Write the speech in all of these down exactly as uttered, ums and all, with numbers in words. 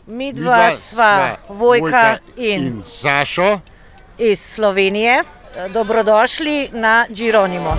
Midva Vojka in Sašo iz Slovenije. Dobrodošli na Geronimo.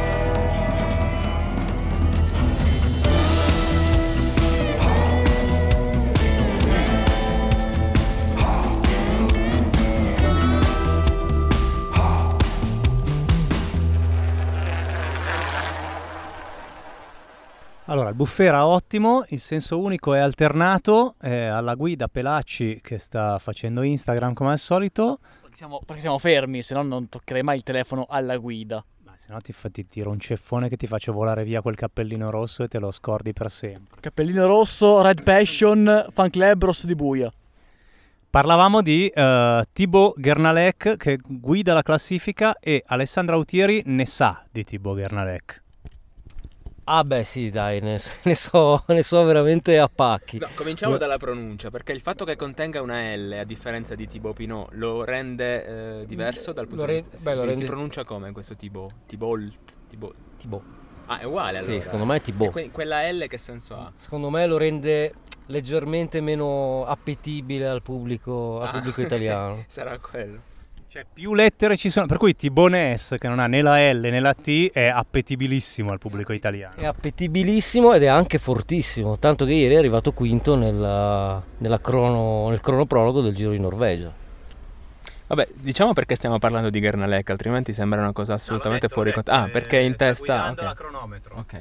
Allora, il buffet era ottimo, il senso unico è alternato, eh, alla guida Pelacci che sta facendo Instagram come al solito. Perché siamo, perché siamo fermi, se no non toccherei mai il telefono alla guida. Ma se no ti, fa, ti tiro un ceffone che ti faccio volare via quel cappellino rosso e te lo scordi per sempre. Cappellino rosso, Red Passion, Fan Club, Rosso di Buia. Parlavamo di uh, Thibaut Gernalec che guida la classifica e Alessandra Autieri ne sa di Thibaut Gernalec. Ah beh sì dai, ne, ne, so, ne so veramente a pacchi. No, cominciamo dalla pronuncia, perché il fatto che contenga una L, a differenza di Thibaut Pinot, lo rende eh, diverso dal punto re- di vista. beh, lo rende... Si pronuncia come questo Thibaut? Thibaut? Thibaut? Thibaut. Ah, è uguale allora? Sì, secondo me è Thibaut. Que- quella L che senso ha? Secondo me lo rende leggermente meno appetibile al pubblico, al ah, pubblico italiano. Sarà quello. Cioè più lettere ci sono, per cui Thibaut che non ha né la L né la T è appetibilissimo al pubblico italiano. È appetibilissimo ed è anche fortissimo, tanto che ieri è arrivato quinto nella, nella crono, nel cronoprologo del Giro di Norvegia. Vabbè, diciamo perché stiamo parlando di Gernalec, altrimenti sembra una cosa assolutamente no, fuori contesto. Ah, perché in testa... Okay. cronometro. Ok.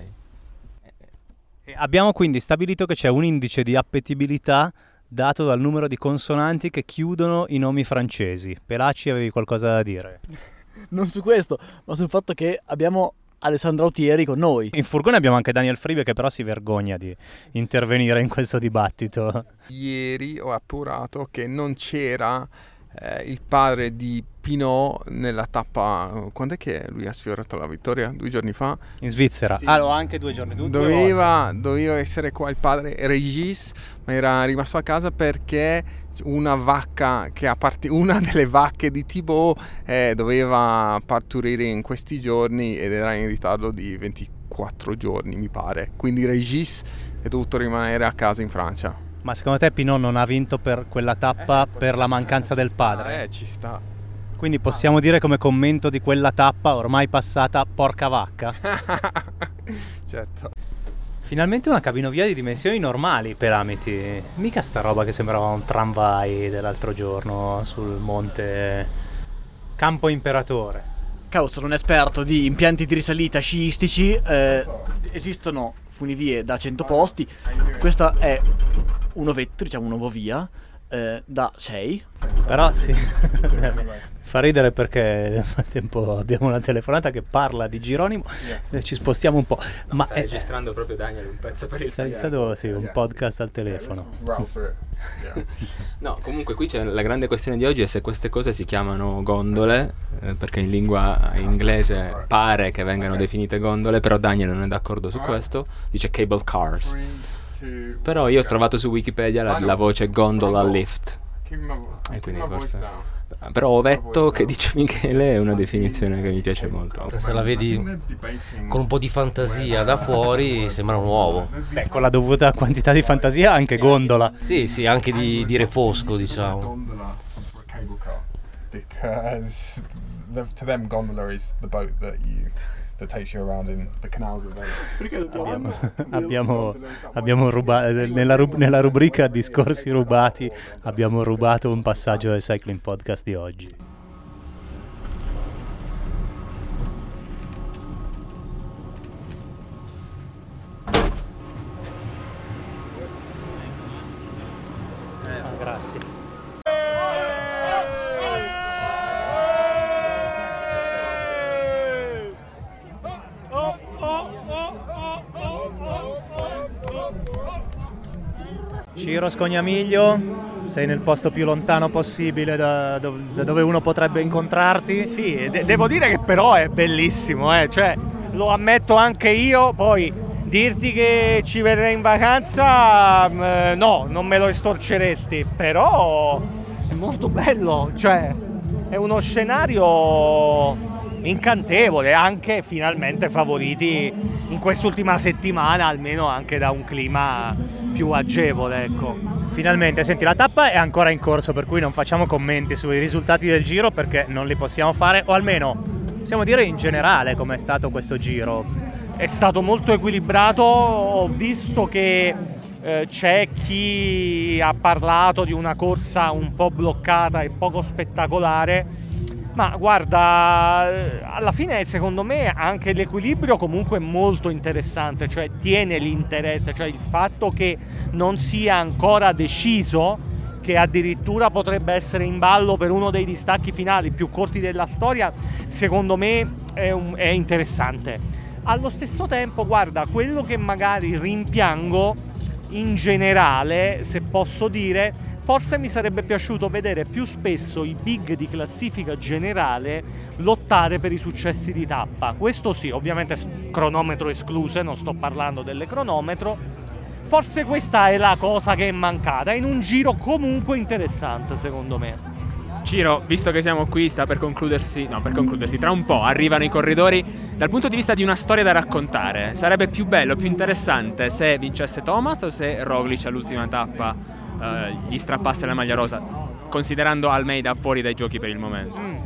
E abbiamo quindi stabilito che c'è un indice di appetibilità dato dal numero di consonanti che chiudono i nomi francesi. Pelacci, avevi qualcosa da dire? Non su questo, ma sul fatto che abbiamo Alessandra Autieri con noi. In furgone abbiamo anche Daniel Fribe che però si vergogna di intervenire in questo dibattito. Ieri ho appurato che non c'era eh, il padre di Pinot nella tappa. Quando è che lui ha sfiorato la vittoria? Due giorni fa? In Svizzera. Sì. Ah, no, anche due giorni. Due, doveva, doveva essere qua il padre Regis, ma era rimasto a casa perché una vacca che ha part- una delle vacche di Thibaut eh, doveva partorire in questi giorni ed era in ritardo di ventiquattro giorni, mi pare. Quindi Regis è dovuto rimanere a casa in Francia. Ma secondo te Pinot non ha vinto per quella tappa eh, per la mancanza del padre? Eh, ci sta. Quindi possiamo dire come commento di quella tappa ormai passata, porca vacca? Certo. Finalmente una cabinovia di dimensioni normali per Amity. Mica sta roba che sembrava un tramvai dell'altro giorno sul monte Campo Imperatore. Cavolo, sono un esperto di impianti di risalita sciistici. Eh, esistono funivie da cento posti. Questa è un ovetto, diciamo un'ovovia, eh, da sei. Però sì, fa ridere perché nel frattempo abbiamo una telefonata che parla di Geronimo, yeah. Ci spostiamo un po'. No, ma sta è... registrando proprio Daniel un pezzo per il sta registrando sì, un podcast al telefono. No, comunque qui c'è la grande questione di oggi è se queste cose si chiamano gondole, eh, perché in lingua inglese pare che vengano definite gondole, però Daniel non è d'accordo su questo, dice cable cars. Però io ho trovato su Wikipedia la, la voce gondola lift. E quindi forse... Però ovetto che dice Michele è una definizione che mi piace molto. Se la vedi con un po' di fantasia da fuori sembra un uovo. Beh, con la dovuta quantità di fantasia anche gondola. Sì, sì, anche di, di refosco, diciamo. Because to them gondola is the boat that you that takes you around in the canals of Venice. Abbiamo, abbiamo, abbiamo rubato nella, rub, nella rubrica discorsi rubati abbiamo rubato un passaggio del Cycling Podcast di oggi. Ah, grazie. Ciro Scognamiglio, sei nel posto più lontano possibile da, do, da dove uno potrebbe incontrarti. Sì, de- devo dire che però è bellissimo, eh? Cioè, lo ammetto anche io, poi dirti che ci vedrei in vacanza, mh, no, non me lo estorceresti, però è molto bello, cioè è uno scenario incantevole, anche finalmente favoriti in quest'ultima settimana, almeno anche da un clima più agevole, ecco. Finalmente, senti, la tappa è ancora in corso, per cui non facciamo commenti sui risultati del giro perché non li possiamo fare, o almeno possiamo dire in generale com'è stato questo giro. È stato molto equilibrato, ho visto che eh, c'è chi ha parlato di una corsa un po' bloccata e poco spettacolare, ma guarda, alla fine secondo me anche l'equilibrio comunque è molto interessante, cioè tiene l'interesse, cioè il fatto che non sia ancora deciso, che addirittura potrebbe essere in ballo per uno dei distacchi finali più corti della storia, secondo me è, un, è interessante. Allo stesso tempo, guarda, quello che magari rimpiango in generale, se posso dire, forse mi sarebbe piaciuto vedere più spesso i big di classifica generale lottare per i successi di tappa. Questo sì, ovviamente cronometro escluse, non sto parlando delle cronometro. Forse questa è la cosa che è mancata, in un giro comunque interessante secondo me. Ciro, visto che siamo qui, sta per concludersi, no per concludersi, tra un po' arrivano i corridori. Dal punto di vista di una storia da raccontare, sarebbe più bello, più interessante se vincesse Thomas o se Roglic all'ultima tappa eh, gli strappasse la maglia rosa, considerando Almeida fuori dai giochi per il momento? Mm.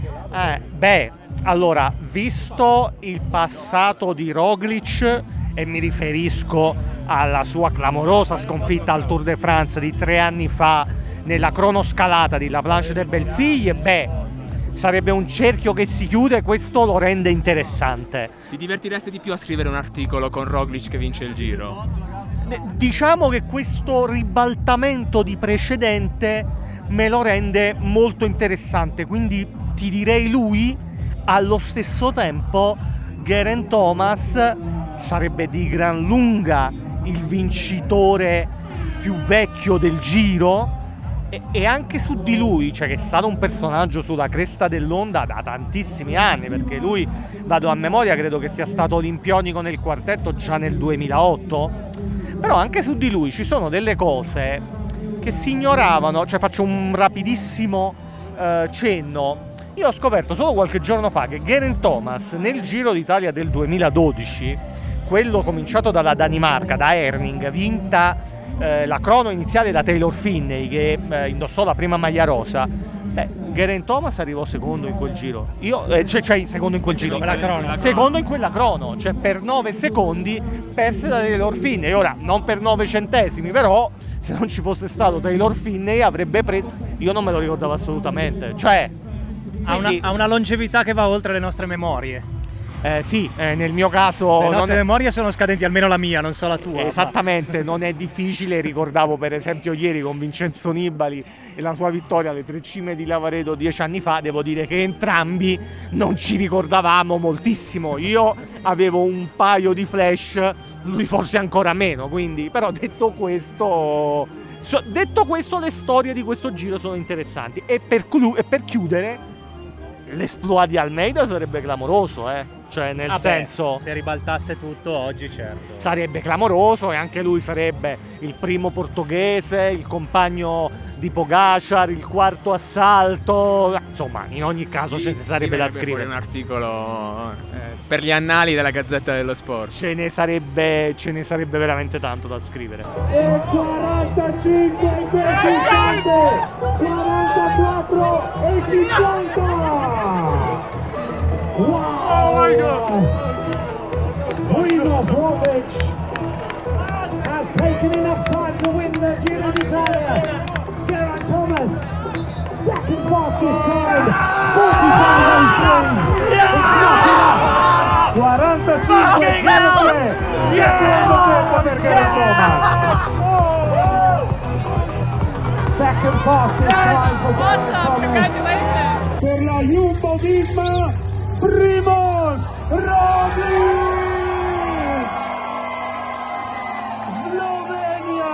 Eh, beh, allora, visto il passato di Roglic, e mi riferisco alla sua clamorosa sconfitta al Tour de France di tre anni fa nella cronoscalata di La Planche des Belles Filles, beh, sarebbe un cerchio che si chiude, questo lo rende interessante. Ti divertiresti di più a scrivere un articolo con Roglic che vince il Giro? Diciamo che questo ribaltamento di precedente me lo rende molto interessante, quindi ti direi lui. Allo stesso tempo Geraint Thomas sarebbe di gran lunga il vincitore più vecchio del Giro, e, e anche su di lui, cioè che è stato un personaggio sulla cresta dell'onda da tantissimi anni, perché lui, vado a memoria, credo che sia stato olimpionico nel quartetto già nel duemilaotto, però anche su di lui ci sono delle cose che si ignoravano. Cioè faccio un rapidissimo eh, cenno. Io ho scoperto solo qualche giorno fa che Geraint Thomas nel Giro d'Italia del duemiladodici, quello cominciato dalla Danimarca, da Herning, vinta eh, la crono iniziale da Taylor Finney, che eh, indossò la prima maglia rosa, beh, Geraint Thomas arrivò secondo in quel giro. Io, eh, cioè, cioè secondo in quel giro, la crono. secondo in quella crono, cioè per nove secondi perse da Taylor Finney. Ora, non per nove centesimi, però se non ci fosse stato Taylor Finney avrebbe preso, io non me lo ricordavo assolutamente, cioè ha una, ha una longevità che va oltre le nostre memorie. Eh, sì, eh, nel mio caso... Le nostre è... memorie sono scadenti, almeno la mia, non so la tua. Esattamente, non è difficile. Ricordavo per esempio ieri con Vincenzo Nibali e la sua vittoria alle Tre Cime di Lavaredo dieci anni fa. Devo dire che entrambi non ci ricordavamo moltissimo. Io avevo un paio di flash, lui forse ancora meno, quindi... Però detto questo... So, detto questo, le storie di questo giro sono interessanti. E per, clu- e per chiudere, l'esploit di Almeida sarebbe clamoroso, eh. Cioè nel ah senso, beh, se ribaltasse tutto oggi, certo, sarebbe clamoroso, e anche lui sarebbe il primo portoghese, il compagno di Pogacar, il quarto assalto, insomma in ogni caso ce ne sarebbe da scrivere un articolo eh, per gli annali della Gazzetta dello Sport. Ce ne sarebbe ce ne sarebbe veramente tanto da scrivere. E quarantacinque in questo istante, quarantaquattro e cinquanta. Wow! Oh my God! Primož Roglic has taken enough time to win the Giro d'Italia. Geraint Thomas, second fastest time, forty-five oh three. It's not enough. quarantacinque chilometri, secondo tempo per Geraint Thomas. Second fastest time for Geraint Thomas. Congratulations! Per la Jumbo-Visma, Primož Roglic! Slovenia!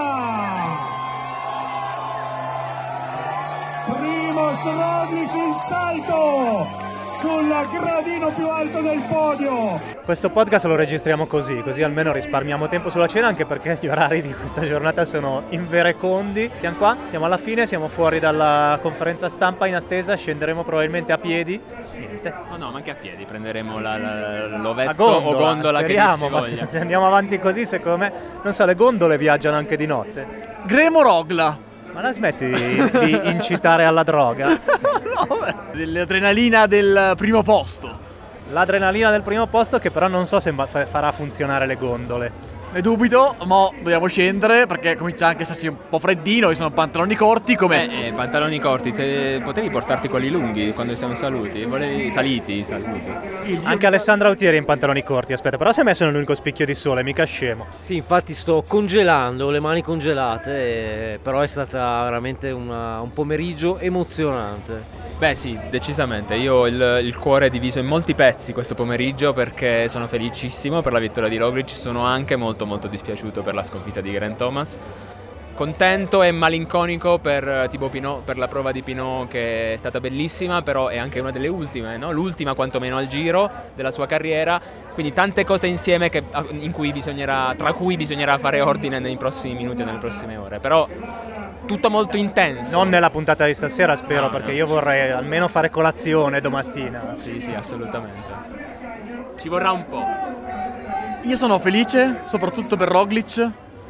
Primož Roglic in salto sul gradino più alto del podio. Questo podcast lo registriamo così, così almeno risparmiamo tempo sulla cena, anche perché gli orari di questa giornata sono inverecondi. Siamo qua, siamo alla fine, siamo fuori dalla conferenza stampa in attesa, scenderemo probabilmente a piedi. Niente. Oh no, ma anche a piedi, prenderemo la, la, l'ovetto La gondola, o gondola speriamo, che si ma voglia. se andiamo avanti così, secondo me, non so, le gondole viaggiano anche di notte. Gremo Rogla. Ma la smetti di, di incitare alla droga? No, beh, dell'adrenalina del primo posto. L'adrenalina del primo posto che però non so se ma- fa- farà funzionare le gondole. Ne dubito, ma dobbiamo scendere perché comincia anche a esserci un po' freddino, ci sono pantaloni corti come... Eh, eh, pantaloni corti, se potevi portarti quelli lunghi quando siamo saluti, volevi saliti, saluti. Anche Alessandro Autieri in pantaloni corti, aspetta, però si è messo nell'unico spicchio di sole, mica scemo. Sì, infatti sto congelando, le mani congelate, e- però è stata veramente una- un pomeriggio emozionante. Beh sì, decisamente, io ho il, il cuore è diviso in molti pezzi questo pomeriggio perché sono felicissimo per la vittoria di Roglic, sono anche molto molto dispiaciuto per la sconfitta di Geraint Thomas. Contento e malinconico per Thibaut Pinot, per la prova di Pinot che è stata bellissima, però è anche una delle ultime, no? L'ultima quantomeno al Giro della sua carriera, quindi tante cose insieme che, in cui bisognerà, tra cui bisognerà fare ordine nei prossimi minuti e nelle prossime ore, però tutto molto intenso. Non nella puntata di stasera, spero, No, perché no. io vorrei almeno fare colazione domattina. Sì, sì, assolutamente. Ci vorrà un po'. Io sono felice, soprattutto per Roglic,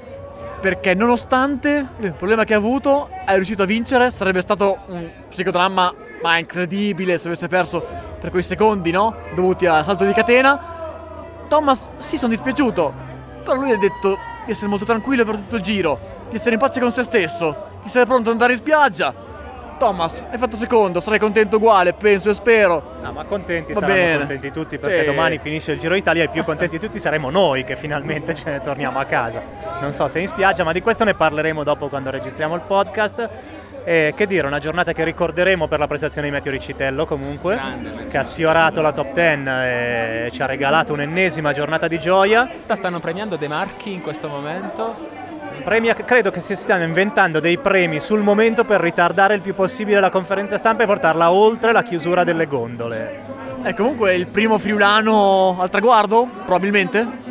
perché nonostante il problema che ha avuto, è riuscito a vincere. Sarebbe stato un psicodramma, ma incredibile, se avesse perso per quei secondi, no? Dovuti al salto di catena. Thomas, sì, sono dispiaciuto, però lui ha detto di essere molto tranquillo per tutto il giro, di essere in pace con se stesso, di essere pronto ad andare in spiaggia. Thomas, hai fatto secondo, sarai contento uguale, penso e spero. No, ma contenti Va saranno bene. contenti tutti, perché Sì. domani finisce il Giro d'Italia e più contenti tutti saremo noi che finalmente ce ne torniamo a casa. Non so se in spiaggia, ma di questo ne parleremo dopo quando registriamo il podcast. E che dire, una giornata che ricorderemo per la prestazione di Matteo Riccitello comunque, Grande, Matteo. che ha sfiorato la top dieci e ci ha regalato un'ennesima giornata di gioia. Stanno premiando De Marchi in questo momento. Premia, credo che si stiano inventando dei premi sul momento per ritardare il più possibile la conferenza stampa e portarla oltre la chiusura delle gondole. È comunque il primo friulano al traguardo, probabilmente.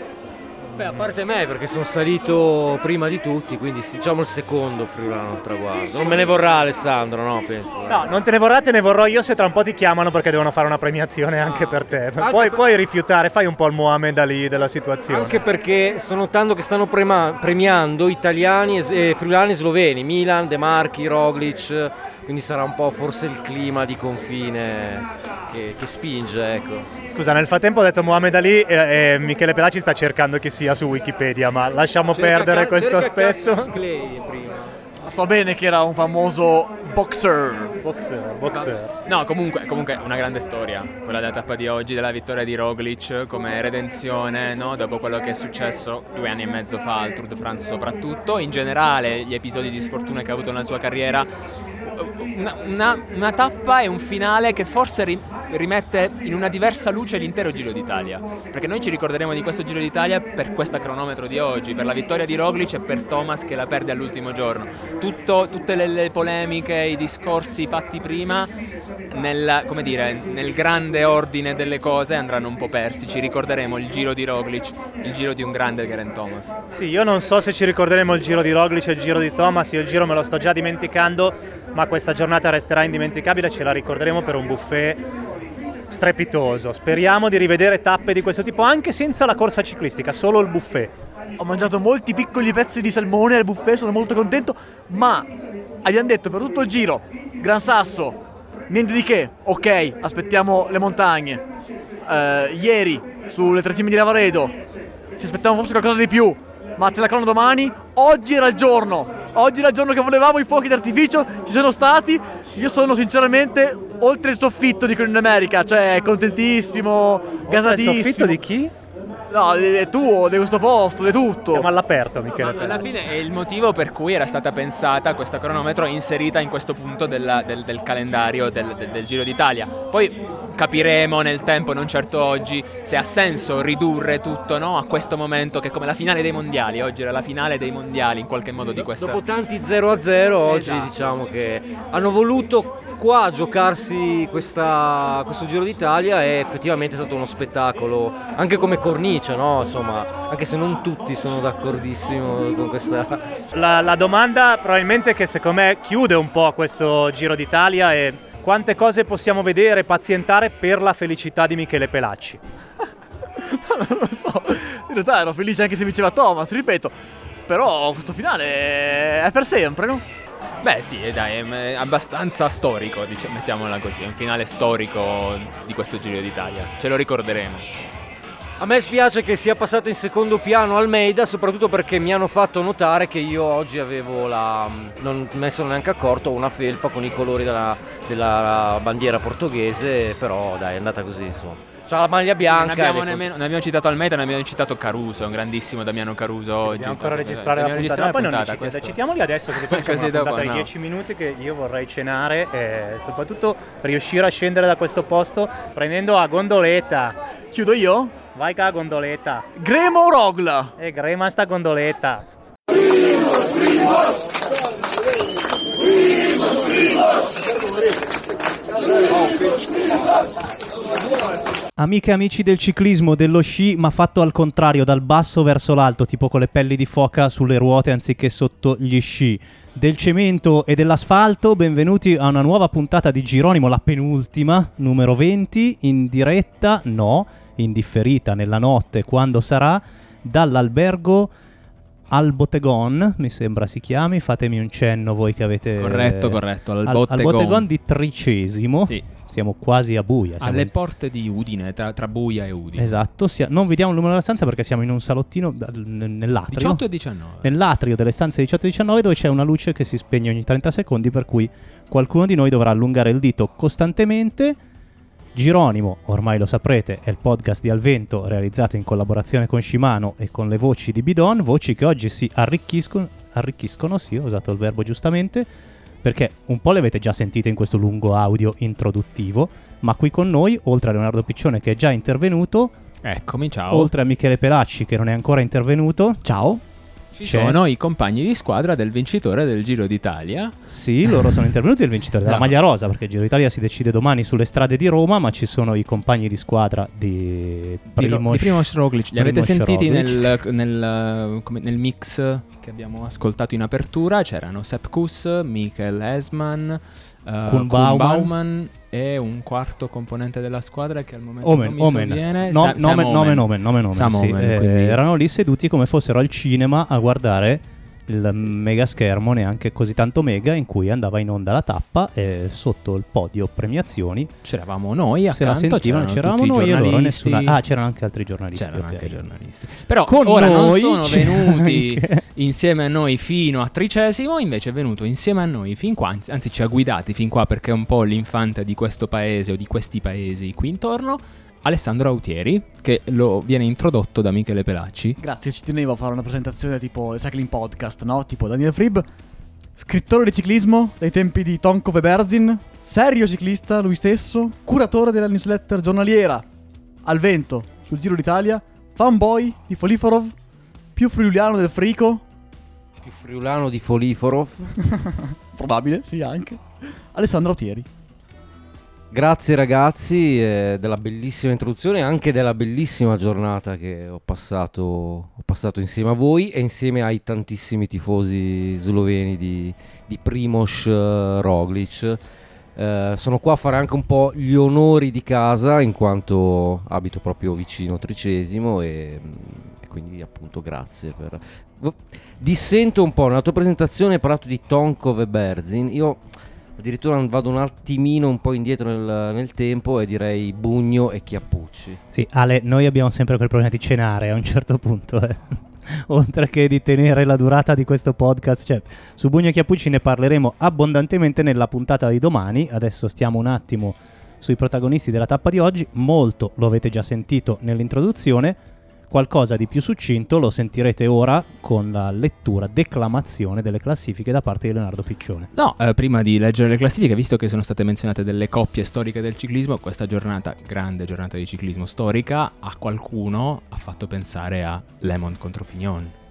Beh, a parte me, perché sono salito prima di tutti, quindi diciamo il secondo friulano al traguardo. Non me ne vorrà Alessandro, no, penso. No, non te ne vorrà, te ne vorrò io se tra un po' ti chiamano perché devono fare una premiazione anche per te. Anche Puoi, per- puoi rifiutare, fai un po' il Mohamed Ali della situazione. Anche perché sto notando che stanno prema- premiando italiani e s- e friulani e sloveni, Milan, De Marchi, Roglic, quindi sarà un po' forse il clima di confine che, che spinge, ecco. Scusa, nel frattempo ho detto Mohamed Ali e, e Michele Pelacci sta cercando chi sia su Wikipedia, ma lasciamo perdere questo aspetto. Clay prima. So bene che era un famoso boxer. Boxer, boxer. No, comunque, comunque una grande storia, quella della tappa di oggi, della vittoria di Roglic come redenzione, no? Dopo quello che è successo due anni e mezzo fa al Tour de France soprattutto, in generale gli episodi di sfortuna che ha avuto nella sua carriera, una, una, una tappa e un finale che forse ri, rimette in una diversa luce l'intero Giro d'Italia, perché noi ci ricorderemo di questo Giro d'Italia per questa cronometro di oggi, per la vittoria di Roglic e per Thomas che la perde all'ultimo giorno. Tutto, tutte le, le polemiche, i discorsi fatti prima nel, come dire, nel grande ordine delle cose andranno un po' persi. Ci ricorderemo il Giro di Roglic, il Giro di un grande Geraint Thomas. Sì, io non so se ci ricorderemo il Giro di Roglic e il Giro di Thomas, io il Giro me lo sto già dimenticando, ma questa giornata resterà indimenticabile, ce la ricorderemo per un buffet strepitoso. Speriamo di rivedere tappe di questo tipo anche senza la corsa ciclistica, solo il buffet. Ho mangiato molti piccoli pezzi di salmone al buffet, sono molto contento, ma abbiamo detto per tutto il giro, Gran Sasso, niente di che, ok, aspettiamo le montagne. Eh, ieri sulle tre cime di Lavaredo ci aspettavamo forse qualcosa di più, ma c'è la crono domani. Oggi era il giorno, oggi era il giorno che volevamo, i fuochi d'artificio ci sono stati. Io sono sinceramente oltre il soffitto di Crono in America, cioè contentissimo, gasatissimo. Il soffitto di chi? No, è tuo, di questo posto, di tutto. Siamo all'aperto, Michele. Ma alla fine è il motivo per cui era stata pensata questa cronometro inserita in questo punto della- del, del calendario del, del- del Giro d'Italia. Poi capiremo nel tempo, non certo oggi, se ha senso ridurre tutto, no, a questo momento che è come la finale dei mondiali. Oggi era la finale dei mondiali in qualche modo di questa. Dopo tanti zero a zero oggi Esatto. diciamo che hanno voluto qua giocarsi questa, questo Giro d'Italia è effettivamente stato uno spettacolo, anche come cornice, no? Insomma, anche se non tutti sono d'accordissimo con questa... La, la domanda probabilmente che secondo me chiude un po' questo Giro d'Italia è: quante cose possiamo vedere, pazientare per la felicità di Michele Pelacci? No, non lo so, in realtà ero felice anche se vinceva Thomas, ripeto, però questo finale è per sempre, no? Beh sì, dai, è abbastanza storico, diciamo, mettiamola così, è un finale storico di questo Giro d'Italia, ce lo ricorderemo. A me spiace che sia passato in secondo piano Almeida, soprattutto perché mi hanno fatto notare che io oggi avevo la... non me ne sono neanche accorto, una felpa con i colori della, della bandiera portoghese, però dai, è andata così, insomma. C'ha la maglia bianca. Sì, non, abbiamo nemmeno, non abbiamo citato Almeida, non abbiamo citato Caruso, un grandissimo Damiano Caruso Sì, oggi. dobbiamo ancora registrare la puntata, ma poi non li citiamo, citiamoli adesso, perché poi c'è una puntata di dieci minuti che io vorrei cenare e soprattutto riuscire a scendere da questo posto prendendo a gondoletta. Chiudo io? Vai ca gondoletta. Grema o Rogla? E grema sta gondoletta. Primos, primos. Primos, primos. Amiche e amici del ciclismo, dello sci ma fatto al contrario, dal basso verso l'alto, tipo con le pelli di foca sulle ruote anziché sotto gli sci, del cemento e dell'asfalto, benvenuti a una nuova puntata di Gironimo, la penultima, numero venti, in diretta, no, in differita nella notte quando sarà, dall'albergo Al Bottegon, mi sembra si chiami, fatemi un cenno voi che avete... Corretto, corretto, al, al Bottegon. Al Bottegon di Tricesimo, sì. Siamo quasi a Buia. Siamo alle in... porte di Udine, tra, tra Buia e Udine. Esatto, sia... non vediamo il numero della stanza perché siamo in un salottino nell'atrio. diciotto e diciannove. Nell'atrio delle stanze diciotto e diciannove, dove c'è una luce che si spegne ogni trenta secondi, per cui qualcuno di noi dovrà allungare il dito costantemente. Gironimo, ormai lo saprete, è il podcast di Alvento realizzato in collaborazione con Shimano e con le voci di Bidon, voci che oggi si arricchiscono, arricchiscono, sì, ho usato il verbo giustamente, perché un po' le avete già sentite in questo lungo audio introduttivo, ma qui con noi, oltre a Leonardo Piccione che è già intervenuto, eccomi, ciao, oltre a Michele Pelacci che non è ancora intervenuto, ciao, ci c'è. Sono i compagni di squadra del vincitore del Giro d'Italia. Sì, loro sono intervenuti, il vincitore della no. maglia rosa, perché il Giro d'Italia si decide domani sulle strade di Roma, ma ci sono i compagni di squadra di Primož, di Primož Roglic. Li avete sentiti Roglic. nel, nel, come, nel mix che abbiamo ascoltato in apertura? C'erano Sepp Kuss, Mikel Esman, uh, Koen Bouwman e un quarto componente della squadra che al momento Omen, non mi Omen. sovviene. No, Sa- nome, Sam nome, Omen. nome, nome, nome, Sam sì. Omen, eh, quindi... erano lì seduti come fossero al cinema a guardare il mega schermo, neanche così tanto mega, in cui andava in onda la tappa e sotto il podio premiazioni c'eravamo noi accanto, se la sentivano, c'eravamo noi e loro nessuna. Ah, c'erano anche altri giornalisti, c'erano okay. anche giornalisti. Però con ora noi non sono venuti anche... insieme a noi fino a Tricesimo, invece è venuto insieme a noi fin qua, anzi, anzi ci ha guidati fin qua perché è un po' l'infante di questo paese o di questi paesi qui intorno, Alessandro Autieri, che lo viene introdotto da Michele Pelacci. Grazie, ci tenevo a fare una presentazione tipo il Cycling Podcast, no? Tipo Daniel Fribb, scrittore di ciclismo dai tempi di Tonko Veberzin, serio ciclista lui stesso, curatore della newsletter giornaliera Alvento sul Giro d'Italia, fanboy di Foliforov, più friuliano del Frico. Più friulano di Foliforov. Probabile, sì, anche. Alessandro Autieri. Grazie ragazzi eh, della bellissima introduzione e anche della bellissima giornata che ho passato, ho passato insieme a voi e insieme ai tantissimi tifosi sloveni di, di Primož uh, Roglic. Eh, sono qua a fare anche un po' gli onori di casa in quanto abito proprio vicino Tricesimo e, e quindi appunto grazie per... Dissento un po', nella tua presentazione hai parlato di Tonko Veberzin, io... addirittura vado un attimino un po' indietro nel, nel tempo e direi Bugno e Chiappucci. Sì, Ale, noi abbiamo sempre quel problema di cenare a un certo punto, eh. Oltre che di tenere la durata di questo podcast, cioè, su Bugno e Chiappucci ne parleremo abbondantemente nella puntata di domani. Adesso stiamo un attimo sui protagonisti della tappa di oggi, molto lo avete già sentito nell'introduzione. Qualcosa di più succinto lo sentirete ora con la lettura, declamazione delle classifiche da parte di Leonardo Piccione. No, eh, prima di leggere le classifiche, visto che sono state menzionate delle coppie storiche del ciclismo, questa giornata, grande giornata di ciclismo storica, a qualcuno ha fatto pensare a Lemon contro Fignon.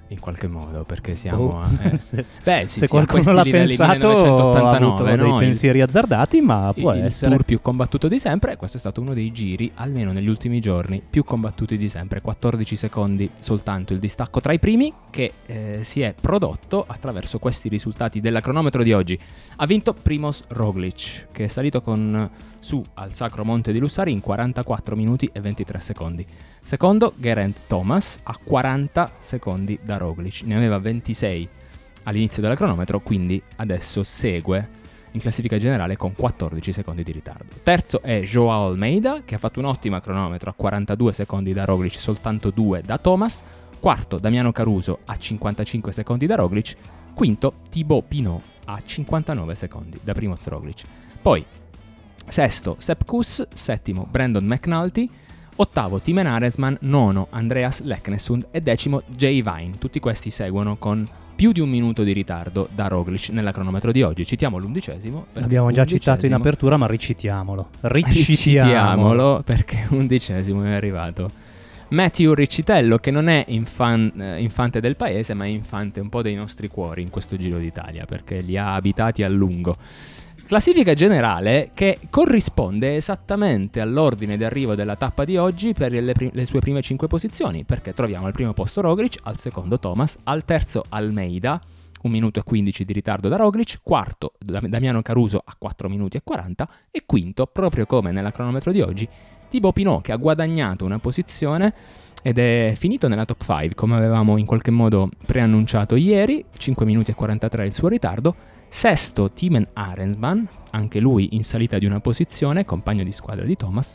in qualche modo, perché siamo Oh. a, eh. se, Beh, sì, se sì, a qualcuno questi l'ha livelli pensato ha millenovecentottantanove, avuto no? dei pensieri azzardati, ma può il essere. tour più combattuto di sempre. Questo è stato uno dei giri, almeno negli ultimi giorni, più combattuti di sempre. quattordici secondi soltanto il distacco tra i primi, che eh, si è prodotto attraverso questi risultati della cronometro di oggi. Ha vinto Primož Roglič, che è salito con su al Sacro Monte di Lussari in quarantaquattro minuti e ventitré secondi. Secondo Geraint Thomas a quaranta secondi da Roglič, ne aveva ventisei all'inizio della cronometro, quindi adesso segue in classifica generale con quattordici secondi di ritardo. Terzo è Joao Almeida, che ha fatto un'ottima cronometro a quarantadue secondi da Roglič, soltanto due da Thomas. Quarto Damiano Caruso a cinquantacinque secondi da Roglič. Quinto Thibaut Pinot a cinquantanove secondi da Primož Roglič. Poi sesto Sepp Kuss, settimo Brandon McNulty, ottavo Timen Aresman, nono Andreas Leknesund e decimo Jay Vine. Tutti questi seguono con più di un minuto di ritardo da Roglič nella cronometro di oggi. Citiamo l'undicesimo. L'abbiamo già citato in apertura, ma ricitiamolo. Ricitiamolo. Ricitiamolo perché undicesimo è arrivato Matthew Riccitello, che non è infan, eh, infante del paese, ma è infante un po' dei nostri cuori in questo Giro d'Italia, perché li ha abitati a lungo. Classifica generale che corrisponde esattamente all'ordine di arrivo della tappa di oggi per le, prim- le sue prime cinque posizioni, perché troviamo al primo posto Roglič, al secondo Thomas, al terzo Almeida, un minuto e quindici di ritardo da Roglič, quarto Damiano Caruso a quattro minuti e quaranta e quinto, proprio come nella cronometro di oggi, Thibaut Pinot, che ha guadagnato una posizione ed è finito nella top cinque, come avevamo in qualche modo preannunciato ieri, cinque minuti e quarantatré il suo ritardo. Sesto Timen Aresman, anche lui in salita di una posizione, compagno di squadra di Thomas.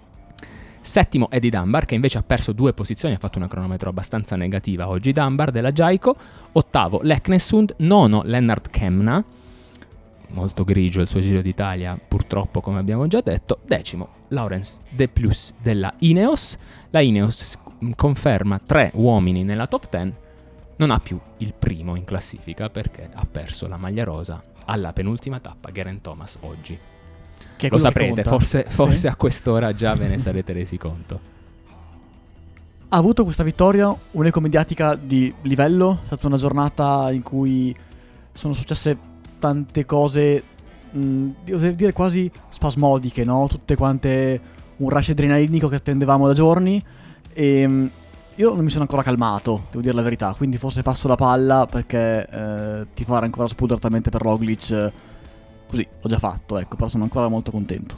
Settimo Eddie Dunbar, che invece ha perso due posizioni, ha fatto una cronometro abbastanza negativa oggi Dunbar della Jayco. Ottavo Leknesund, nono Lennart Kemna, molto grigio il suo Giro d'Italia purtroppo, come abbiamo già detto. Decimo Laurens De Plus della Ineos. La Ineos conferma tre uomini nella top dieci, non ha più il primo in classifica perché ha perso la maglia rosa alla penultima tappa Geraint Thomas oggi. Che lo saprete, conta. forse, forse Sì. a quest'ora già ve ne sarete resi conto. Ha avuto questa vittoria un'eco mediatica di livello, è stata una giornata in cui sono successe tante cose, mh, devo dire quasi spasmodiche, no? Tutte quante un rush adrenalinico che attendevamo da giorni e mh, io non mi sono ancora calmato, devo dire la verità, quindi forse passo la palla perché eh, tifare ancora spudortamente per Roglič, eh, così, l'ho già fatto, ecco, però sono ancora molto contento.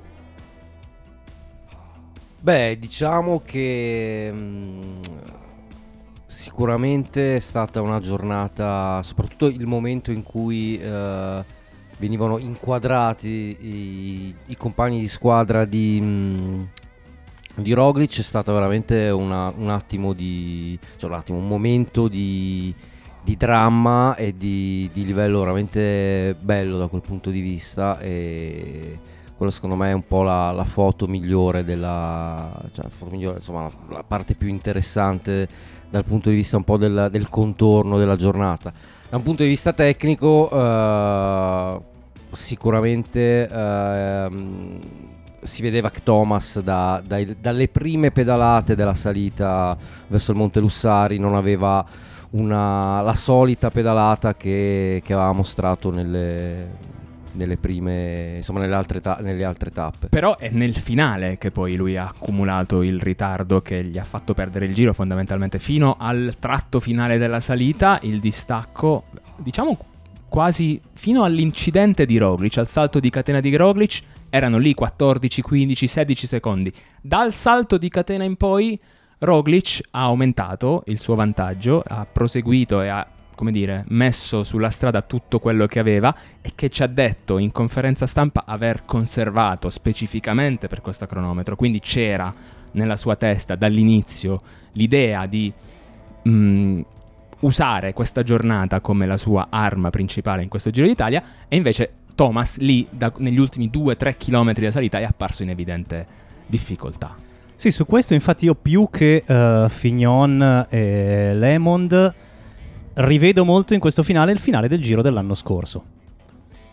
Beh, diciamo che mh, sicuramente è stata una giornata, soprattutto il momento in cui eh, venivano inquadrati i, i compagni di squadra di, mh, di Roglič, è stato veramente una, un attimo di, cioè un attimo, un momento di, di dramma e di, di livello veramente bello da quel punto di vista, e quello secondo me è un po' la, la foto migliore della, cioè la foto migliore, insomma la, la parte più interessante dal punto di vista un po' del, del contorno della giornata. Da un punto di vista tecnico eh, sicuramente eh, si vedeva che Thomas da, dai, dalle prime pedalate della salita verso il Monte Lussari non aveva una, la solita pedalata che, che aveva mostrato nelle nelle prime, insomma nelle altre, ta- nelle altre tappe. Però è nel finale che poi lui ha accumulato il ritardo che gli ha fatto perdere il giro, fondamentalmente fino al tratto finale della salita. Il distacco, diciamo quasi fino all'incidente di Roglič, al salto di catena di Roglič, erano lì quattordici, quindici, sedici secondi. Dal salto di catena in poi Roglič ha aumentato il suo vantaggio, ha proseguito e ha, come dire, messo sulla strada tutto quello che aveva, e che ci ha detto in conferenza stampa aver conservato specificamente per questo cronometro. Quindi c'era nella sua testa dall'inizio l'idea di mh, usare questa giornata come la sua arma principale in questo Giro d'Italia, e invece Thomas lì da, negli ultimi due tre chilometri della salita è apparso in evidente difficoltà. Sì, su questo infatti io più che uh, Fignon e Lemond rivedo molto in questo finale il finale del Giro dell'anno scorso.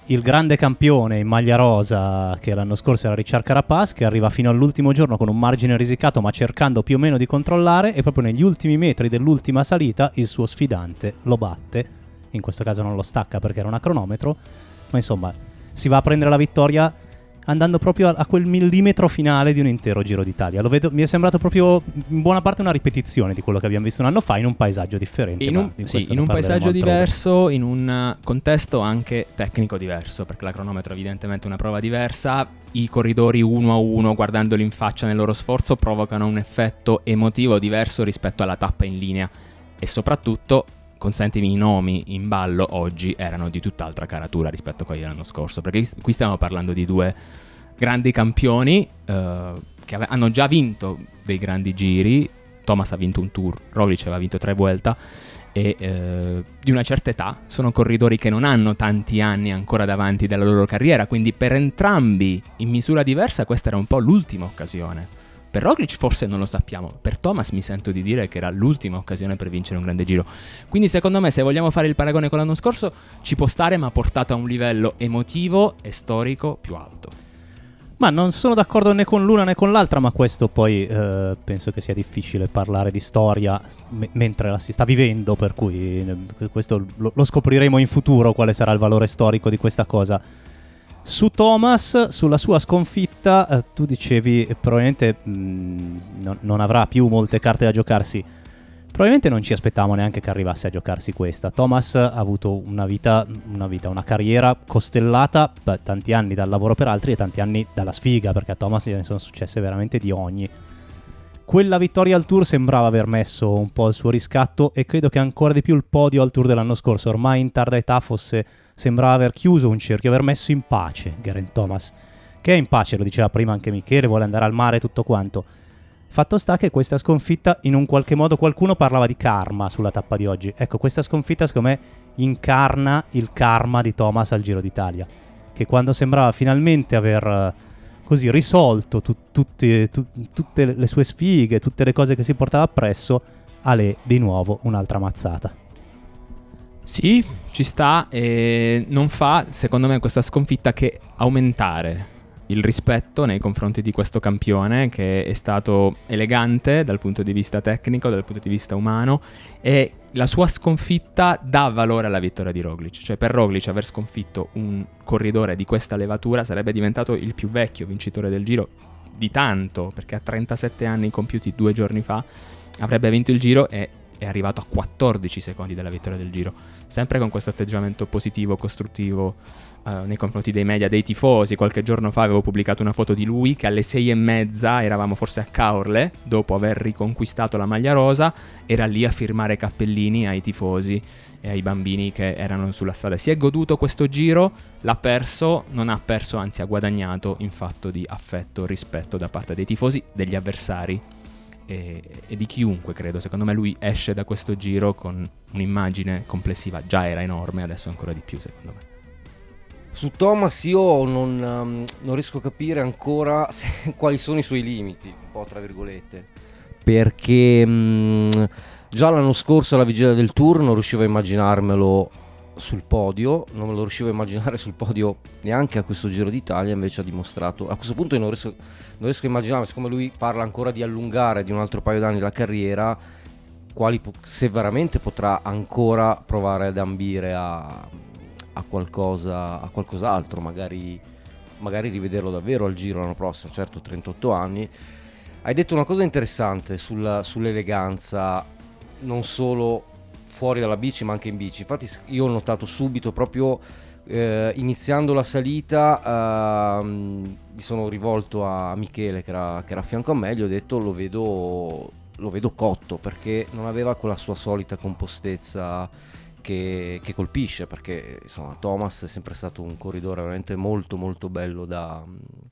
il grande campione in maglia rosa, che l'anno scorso era Richard Carapaz, che arriva fino all'ultimo giorno con un margine risicato ma cercando più o meno di controllare, e proprio negli ultimi metri dell'ultima salita il suo sfidante lo batte. In questo caso non lo stacca perché era un cronometro, ma insomma si va a prendere la vittoria andando proprio a, a quel millimetro finale di un intero Giro d'Italia. Lo vedo, mi è sembrato proprio in buona parte una ripetizione di quello che abbiamo visto un anno fa in un paesaggio differente. In un, sì, in un paesaggio altrove. diverso, in un contesto anche tecnico diverso, perché la cronometro è evidentemente una prova diversa. I corridori uno a uno, guardandoli in faccia nel loro sforzo, provocano un effetto emotivo diverso rispetto alla tappa in linea, e soprattutto, consentimi, i nomi in ballo oggi erano di tutt'altra caratura rispetto a quelli dell'anno scorso, perché qui stiamo parlando di due grandi campioni eh, che ave- hanno già vinto dei grandi giri. Thomas ha vinto un Tour, Roglic aveva vinto tre Vuelta, e eh, di una certa età, sono corridori che non hanno tanti anni ancora davanti della loro carriera, quindi per entrambi in misura diversa questa era un po' l'ultima occasione. Per Roglic forse non lo sappiamo, per Thomas mi sento di dire che era l'ultima occasione per vincere un grande giro. Quindi secondo me, se vogliamo fare il paragone con l'anno scorso, ci può stare, ma portato a un livello emotivo e storico più alto. Ma non sono d'accordo né con l'una né con l'altra, ma questo poi eh, penso che sia difficile parlare di storia me- mentre la si sta vivendo, per cui eh, questo lo-, lo scopriremo in futuro quale sarà il valore storico di questa cosa. Su Thomas, sulla sua sconfitta, eh, tu dicevi eh, probabilmente mh, non, non avrà più molte carte da giocarsi. Probabilmente non ci aspettavamo neanche che arrivasse a giocarsi questa. Thomas ha avuto una vita, una vita, una carriera costellata da tanti anni dal lavoro per altri e tanti anni dalla sfiga, perché a Thomas ne sono successe veramente di ogni. Quella vittoria al Tour sembrava aver messo un po' il suo riscatto, e credo che ancora di più il podio al Tour dell'anno scorso, ormai in tarda età, fosse sembrava aver chiuso un cerchio, aver messo in pace Geraint Thomas, che è in pace, lo diceva prima anche Michele, vuole andare al mare e tutto quanto. Fatto sta che questa sconfitta, in un qualche modo, qualcuno parlava di karma sulla tappa di oggi. Ecco, questa sconfitta secondo me incarna il karma di Thomas al Giro d'Italia, che quando sembrava finalmente aver così risolto tu, tutti, tu, tutte le sue sfighe, tutte le cose che si portava appresso, ha lì di nuovo un'altra mazzata. Sì, ci sta, e non fa, secondo me, questa sconfitta che aumentare il rispetto nei confronti di questo campione, che è stato elegante dal punto di vista tecnico, dal punto di vista umano, e la sua sconfitta dà valore alla vittoria di Roglic. Cioè, per Roglic aver sconfitto un corridore di questa levatura sarebbe diventato il più vecchio vincitore del Giro di tanto, perché a trentasette anni compiuti due giorni fa avrebbe vinto il Giro e è arrivato a quattordici secondi dalla vittoria del Giro, sempre con questo atteggiamento positivo, costruttivo uh, nei confronti dei media, dei tifosi. Qualche giorno fa avevo pubblicato una foto di lui che alle sei e mezza, eravamo forse a Caorle, dopo aver riconquistato la maglia rosa, era lì a firmare cappellini ai tifosi e ai bambini che erano sulla strada. Si è goduto questo Giro, l'ha perso, non ha perso, anzi ha guadagnato in fatto di affetto, rispetto da parte dei tifosi, degli avversari E, e di chiunque, credo. Secondo me lui esce da questo Giro con un'immagine complessiva, già era enorme, adesso ancora di più, secondo me. Su Thomas io non, um, non riesco a capire ancora se, quali sono i suoi limiti, un po' tra virgolette, perché um, già l'anno scorso alla vigilia del Tour non riuscivo a immaginarmelo sul podio, non me lo riuscivo a immaginare sul podio neanche a questo Giro d'Italia, invece ha dimostrato, a questo punto non riesco, non riesco a immaginare, siccome lui parla ancora di allungare di un altro paio d'anni la carriera, quali, se veramente potrà ancora provare ad ambire a, a qualcosa, a qualcos'altro, magari, magari rivederlo davvero al Giro l'anno prossimo. Certo, trentotto anni. Hai detto una cosa interessante sulla, sull'eleganza, non solo fuori dalla bici ma anche in bici. Infatti io ho notato subito, proprio eh, iniziando la salita, eh, mi sono rivolto a Michele che era, che era a fianco a me, gli ho detto lo vedo, lo vedo cotto, perché non aveva quella sua solita compostezza che, che colpisce, perché insomma Thomas è sempre stato un corridore veramente molto molto bello da,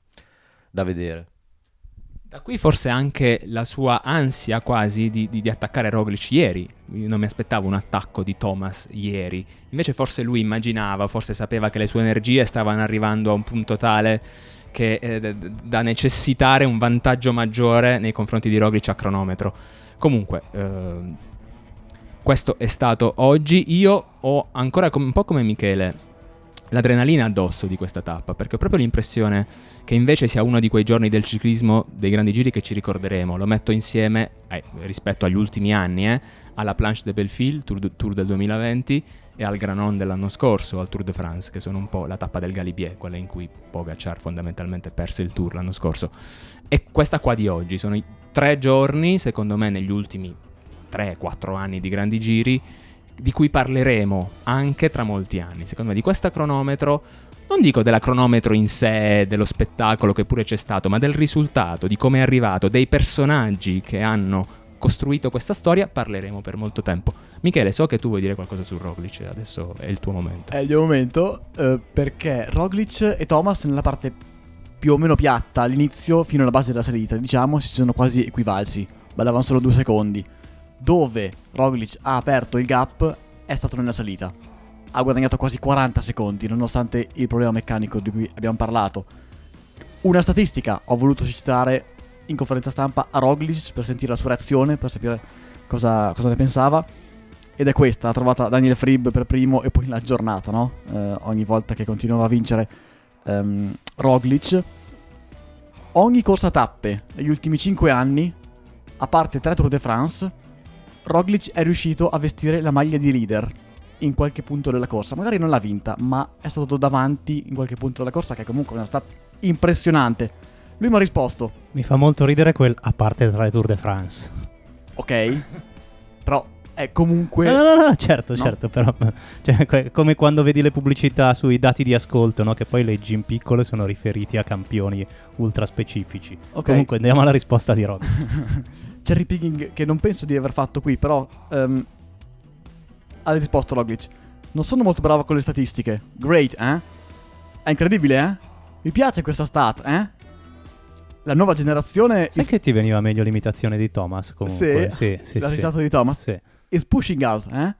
da vedere. Da qui forse anche la sua ansia quasi di, di, di attaccare Roglic ieri. Io non mi aspettavo un attacco di Thomas ieri. Invece forse lui immaginava, forse sapeva che le sue energie stavano arrivando a un punto tale che eh, da necessitare un vantaggio maggiore nei confronti di Roglic a cronometro. Comunque, eh, questo è stato oggi. Io ho ancora com- un po' come Michele l'adrenalina addosso di questa tappa, perché ho proprio l'impressione che invece sia uno di quei giorni del ciclismo, dei grandi giri che ci ricorderemo. Lo metto insieme, eh, rispetto agli ultimi anni, eh, alla Planche de Belleville, Tour, Tour del duemilaventi, e al Granon dell'anno scorso, al Tour de France, che sono un po' la tappa del Galibier, quella in cui Pogacar fondamentalmente perse il Tour l'anno scorso. E questa qua di oggi sono i tre giorni, secondo me, negli ultimi tre quattro anni di grandi giri, di cui parleremo anche tra molti anni. Secondo me di questa cronometro, non dico della cronometro in sé, dello spettacolo che pure c'è stato, ma del risultato, di come è arrivato, dei personaggi che hanno costruito questa storia, parleremo per molto tempo. Michele, so che tu vuoi dire qualcosa su Roglic, adesso è il tuo momento. È il mio momento, eh, perché Roglic e Thomas nella parte più o meno piatta all'inizio fino alla base della salita, diciamo, si sono quasi equivalsi, ballavano solo due secondi. Dove Roglic ha aperto il gap è stato nella salita, ha guadagnato quasi quaranta secondi nonostante il problema meccanico di cui abbiamo parlato. Una statistica ho voluto citare in conferenza stampa a Roglic per sentire la sua reazione, per sapere cosa, cosa ne pensava, ed è questa, l'ha trovata Daniel Fribb per primo e poi la giornata, no? Eh, ogni volta che continuava a vincere um, Roglic. Ogni corsa a tappe negli ultimi cinque anni, a parte tre Tour de France, Roglic è riuscito a vestire la maglia di leader in qualche punto della corsa. Magari non l'ha vinta, ma è stato davanti in qualche punto della corsa, che comunque è una stat impressionante. Lui mi ha risposto: mi fa molto ridere quel a parte tra le Tour de France. Ok, però è comunque... No, no, no, certo, no? certo, però cioè, come quando vedi le pubblicità sui dati di ascolto, no? Che poi leggi in piccolo e sono riferiti a campioni ultra specifici. Okay. Comunque andiamo alla risposta di Roglic. Cherry picking che non penso di aver fatto qui, però um, ha risposto Roglic: non sono molto bravo con le statistiche. Great, eh? È incredibile, eh? Mi piace questa stat, eh? La nuova generazione... Sai is... che ti veniva meglio l'imitazione di Thomas comunque? Sì, sì, sì, la sì. risata di Thomas? Sì. Is pushing us, eh?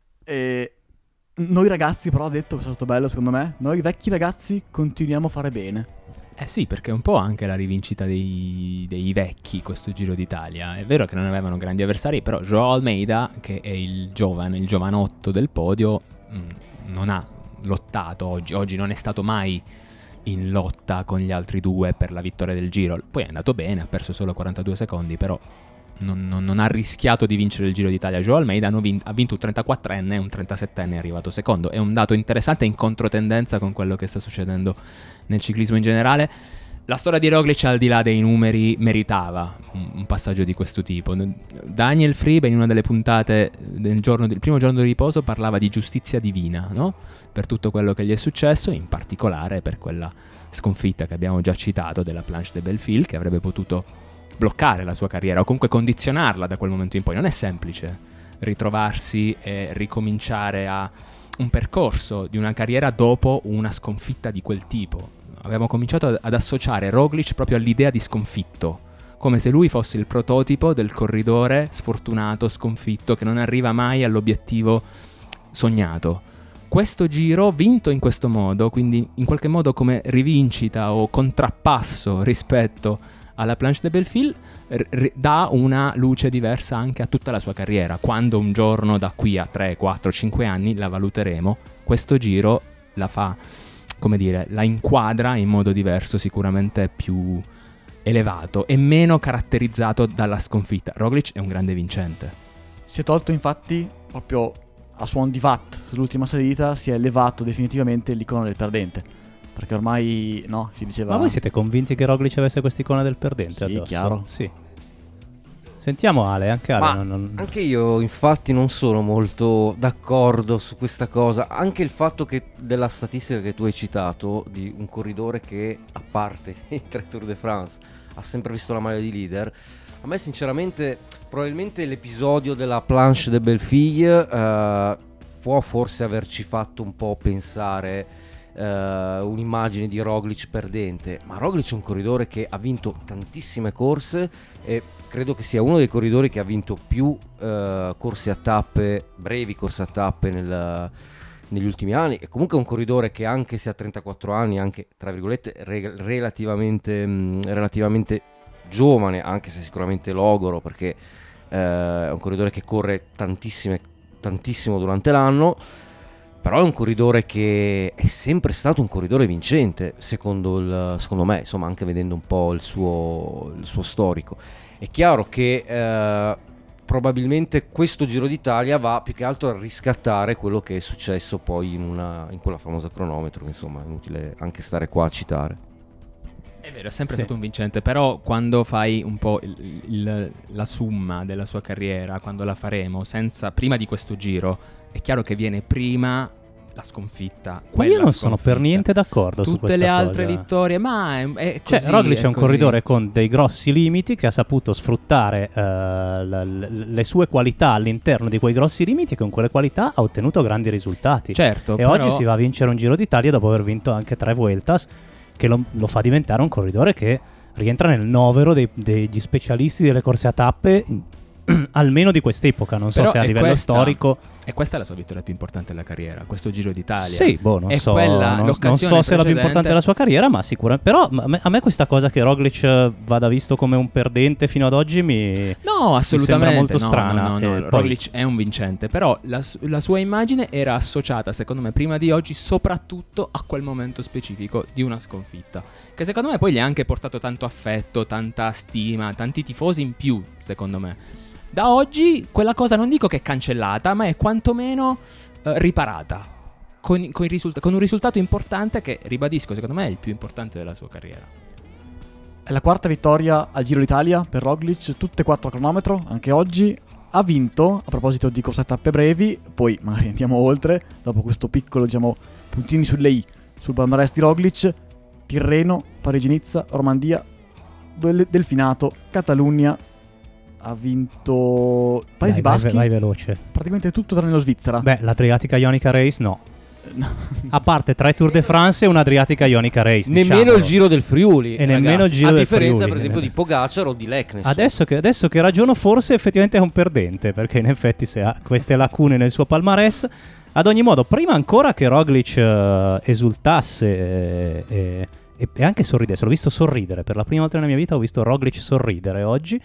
E noi ragazzi, però, ha detto che è stato bello secondo me, noi vecchi ragazzi continuiamo a fare bene. Eh sì, perché è un po' anche la rivincita dei, dei vecchi questo Giro d'Italia. È vero che non avevano grandi avversari, però Joao Almeida, che è il giovane, il giovanotto del podio, mh, non ha lottato oggi. Oggi non è stato mai in lotta con gli altri due per la vittoria del Giro. Poi è andato bene, ha perso solo quarantadue secondi, però non, non, non ha rischiato di vincere il Giro d'Italia. Joao Almeida hanno vin- ha vinto un trentaquattrenne e un trentasettenne è arrivato secondo. È un dato interessante in controtendenza con quello che sta succedendo nel ciclismo in generale. La storia di Roglic, al di là dei numeri, meritava un, un passaggio di questo tipo. Daniel Friebe, in una delle puntate del, giorno, del primo giorno di riposo, parlava di giustizia divina, no? Per tutto quello che gli è successo, in particolare per quella sconfitta che abbiamo già citato della Planche de Belleville, che avrebbe potuto bloccare la sua carriera o comunque condizionarla da quel momento in poi. Non è semplice ritrovarsi e ricominciare a un percorso di una carriera dopo una sconfitta di quel tipo. Abbiamo cominciato ad associare Roglic proprio all'idea di sconfitto, come se lui fosse il prototipo del corridore sfortunato, sconfitto, che non arriva mai all'obiettivo sognato. Questo Giro, vinto in questo modo, quindi in qualche modo come rivincita o contrappasso rispetto alla Planche de Belleville, r- dà una luce diversa anche a tutta la sua carriera. Quando un giorno da qui a tre, quattro, cinque anni la valuteremo, questo Giro la fa, come dire, la inquadra in modo diverso, sicuramente più elevato e meno caratterizzato dalla sconfitta. Roglic è un grande vincente. Si è tolto infatti proprio a suon di watt sull'ultima salita, si è elevato definitivamente l'icona del perdente, perché ormai no, si diceva... Ma voi siete convinti che Roglic avesse quest'icona del perdente sì, addosso? Chiaro. Sì. Sentiamo Ale, anche Ale. Ma non, non... anche io infatti non sono molto d'accordo su questa cosa. Anche il fatto che della statistica che tu hai citato di un corridore che, a parte i tre Tour de France, ha sempre visto la maglia di leader, a me sinceramente probabilmente l'episodio della Planche de Belleville eh, può forse averci fatto un po' pensare eh, un'immagine di Roglic perdente, ma Roglic è un corridore che ha vinto tantissime corse e credo che sia uno dei corridori che ha vinto più eh, corse a tappe, brevi corse a tappe nel, negli ultimi anni. E comunque è un corridore che, anche se ha trentaquattro anni, anche tra virgolette re- relativamente, mh, relativamente giovane, anche se sicuramente logoro, perché eh, è un corridore che corre tantissime, tantissimo durante l'anno. Però è un corridore che è sempre stato un corridore vincente, secondo, il, secondo me, insomma, anche vedendo un po' il suo, il suo storico. È chiaro che eh, probabilmente questo Giro d'Italia va più che altro a riscattare quello che è successo poi in, una, in quella famosa cronometro, che insomma è inutile anche stare qua a citare. È vero, è sempre Sì. stato un vincente, però quando fai un po' il, il, la somma della sua carriera, quando la faremo, senza prima di questo giro, è chiaro che viene prima la sconfitta. Ma quella io non sono sconfitta. per niente d'accordo su Tutte questa le altre cosa. vittorie, ma è, è così. Cioè, Roglic è un così. corridore con dei grossi limiti che ha saputo sfruttare eh, l- l- le sue qualità all'interno di quei grossi limiti e con quelle qualità ha ottenuto grandi risultati. Certo, e però... oggi si va a vincere un Giro d'Italia dopo aver vinto anche tre Vueltas, che lo, lo fa diventare un corridore che rientra nel novero dei- degli specialisti delle corse a tappe, almeno di quest'epoca. Non so Però se a è livello questa- storico. E questa è la sua vittoria più importante della carriera, questo Giro d'Italia. Sì, boh, non È so, quella, non, non l'occasione so se è la più precedente- importante della sua carriera, ma sicuramente. Però ma- a me, a me questa cosa che Roglic eh, vada visto come un perdente fino ad oggi mi, No, mi assolutamente. sembra molto no, strana. No, no, no. E poi- Roglic è un vincente, però la, su- la sua immagine era associata, secondo me, prima di oggi, soprattutto a quel momento specifico di una sconfitta. Che secondo me poi gli ha anche portato tanto affetto, tanta stima, tanti tifosi in più, secondo me. Da oggi quella cosa non dico che è cancellata, ma è quantomeno eh, riparata. Con, con, i risulta- con un risultato importante che, ribadisco, secondo me è il più importante della sua carriera. È la quarta vittoria al Giro d'Italia per Roglic, tutte e quattro a cronometro, anche oggi. Ha vinto, a proposito di corse a tappe brevi, poi magari andiamo oltre, dopo questo piccolo, diciamo, puntini sulle i sul palmarès di Roglic: Tirreno, Parigi-Nizza, Normandia, Del- Delfinato, Catalunya. Ha vinto Paesi Dai, vai, Baschi, vai veloce. praticamente tutto tranne lo Svizzera. Beh, l'Adriatica Ionica Race no. No. A parte tre Tour de France e un'Adriatica Ionica Race. Nemmeno diciamolo. il Giro del Friuli, E nemmeno il Giro a del differenza Friuli. per esempio di Pogacar o di Lek. Adesso che, adesso che ragiono, forse effettivamente è un perdente, perché in effetti se ha queste lacune nel suo palmarès. Ad ogni modo, prima ancora che Roglic eh, esultasse eh, eh, e, e anche sorridesse, l'ho visto sorridere per la prima volta nella mia vita, ho visto Roglic sorridere oggi.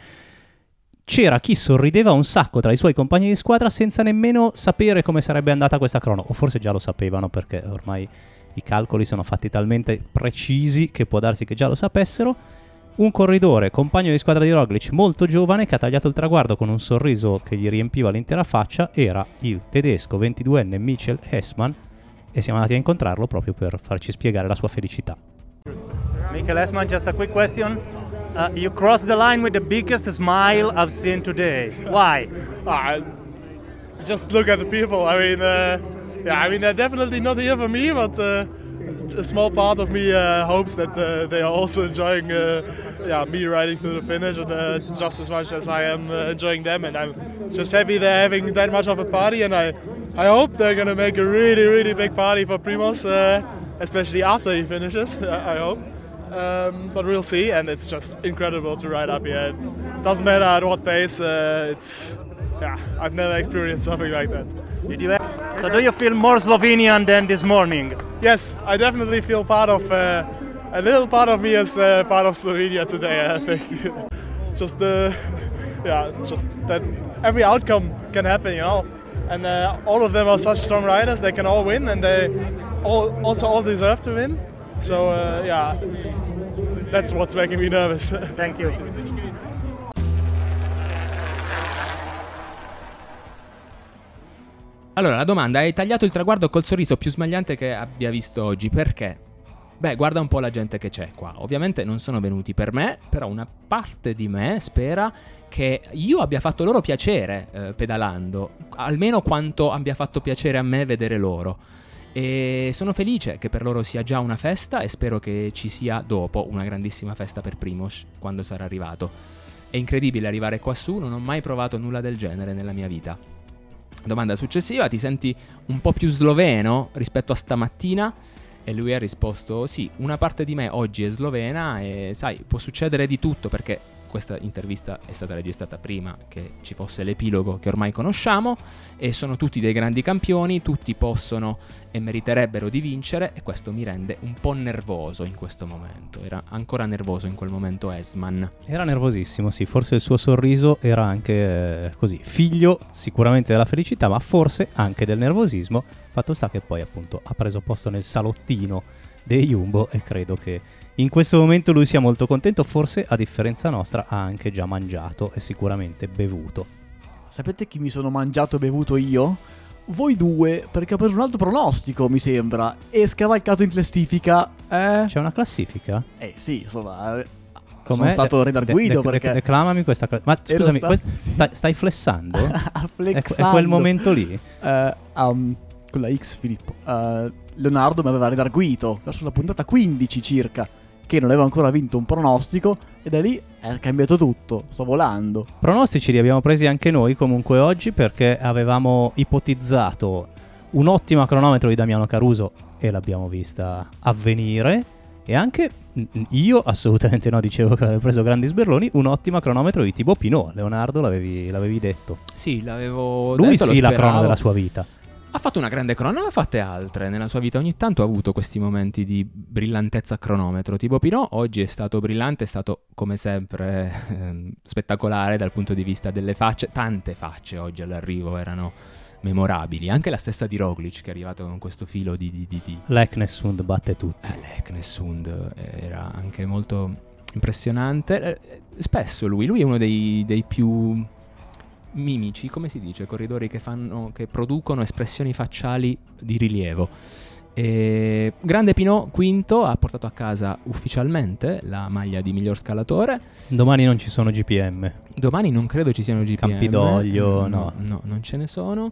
C'era chi sorrideva un sacco tra i suoi compagni di squadra senza nemmeno sapere come sarebbe andata questa crono, o forse già lo sapevano, perché ormai i calcoli sono fatti talmente precisi che può darsi che già lo sapessero. Un corridore, compagno di squadra di Roglic, molto giovane, che ha tagliato il traguardo con un sorriso che gli riempiva l'intera faccia, era il tedesco ventiduenne Michael Hessmann, e siamo andati a incontrarlo proprio per farci spiegare la sua felicità. Michael Hessmann, just a quick question. Uh, you crossed the line with the biggest smile I've seen today. Why? Ah, just look at the people. I mean, uh, yeah, I mean they're definitely not here for me, but uh, a small part of me uh, hopes that uh, they are also enjoying, uh, yeah, me riding to the finish, and uh, just as much as I am uh, enjoying them. And I'm just happy they're having that much of a party, and I, I hope they're gonna make a really, really big party for Primoz, uh, especially after he finishes. I hope. Um, but we'll see, and it's just incredible to ride up here. It doesn't matter at what pace. Uh, it's yeah, I've never experienced something like that. Did you? So do you feel more Slovenian than this morning? Yes, I definitely feel part of uh, a little part of me is uh, part of Slovenia today. I think just uh, yeah, just that every outcome can happen, you know. And uh, all of them are such strong riders; they can all win, and they all also all deserve to win. So uh, yeah, it's, that's what's making me nervous. Thank you. Allora, la domanda: hai tagliato il traguardo col sorriso più smagliante che abbia visto oggi, perché? Beh, guarda un po' la gente che c'è qua. Ovviamente non sono venuti per me, però una parte di me spera che io abbia fatto loro piacere eh, pedalando, almeno quanto abbia fatto piacere a me vedere loro. E sono felice che per loro sia già una festa, e spero che ci sia dopo una grandissima festa per Primoz quando sarà arrivato. È incredibile arrivare quassù, non ho mai provato nulla del genere nella mia vita. Domanda successiva: ti senti un po' più sloveno rispetto a stamattina? E lui ha risposto: sì, una parte di me oggi è slovena, e sai, può succedere di tutto, perché questa intervista è stata registrata prima che ci fosse l'epilogo che ormai conosciamo, e sono tutti dei grandi campioni, tutti possono e meriterebbero di vincere, e questo mi rende un po' nervoso in questo momento. Era ancora nervoso in quel momento Esman. Era nervosissimo, sì, forse il suo sorriso era anche eh, così, figlio sicuramente della felicità, ma forse anche del nervosismo. Fatto sta che poi appunto ha preso posto nel salottino dei Jumbo e credo che in questo momento lui sia molto contento, forse a differenza nostra ha anche già mangiato e sicuramente bevuto. Sapete chi mi sono mangiato e bevuto io? Voi due, perché ho preso un altro pronostico, mi sembra, e scavalcato in classifica. Eh? C'è una classifica? Eh sì, insomma, eh, Com'è? sono stato redarguito de- de- perché... de- declamami questa classifica. Ma Ero scusami, stato- que- stai, stai flessando? Flexando. È, è quel momento lì? Eh, um, con la X, Filippo. Eh, Leonardo mi aveva redarguito verso la puntata quindici circa, che non aveva ancora vinto un pronostico, e da lì è cambiato tutto, sto volando. Pronostici li abbiamo presi anche noi comunque oggi, perché avevamo ipotizzato un'ottima cronometro di Damiano Caruso e l'abbiamo vista avvenire, e anche io assolutamente no, dicevo che avevo preso grandi sberloni, un'ottima cronometro di Thibaut Pinot. Leonardo l'avevi, l'avevi detto. Sì, l'avevo Lui detto, sì, lo la speravo. crono della sua vita. Ha fatto una grande crono, ma ha fatte altre nella sua vita. Ogni tanto ha avuto questi momenti di brillantezza a cronometro. Thibaut Pinot oggi è stato brillante, è stato come sempre ehm, spettacolare dal punto di vista delle facce. Tante facce oggi all'arrivo erano memorabili. Anche la stessa di Roglic, che è arrivato con questo filo di... di, di, di. L'Eknessund batte tutti. Eh, L'Eknessund era anche molto impressionante. Eh, spesso lui, lui è uno dei, dei più... mimici, come si dice, corridori che fanno, che producono espressioni facciali di rilievo. E grande Pinot, quinto, ha portato a casa ufficialmente la maglia di miglior scalatore. Domani non ci sono G P M. Domani non credo ci siano G P M. Campidoglio, no, no. no, non ce ne sono.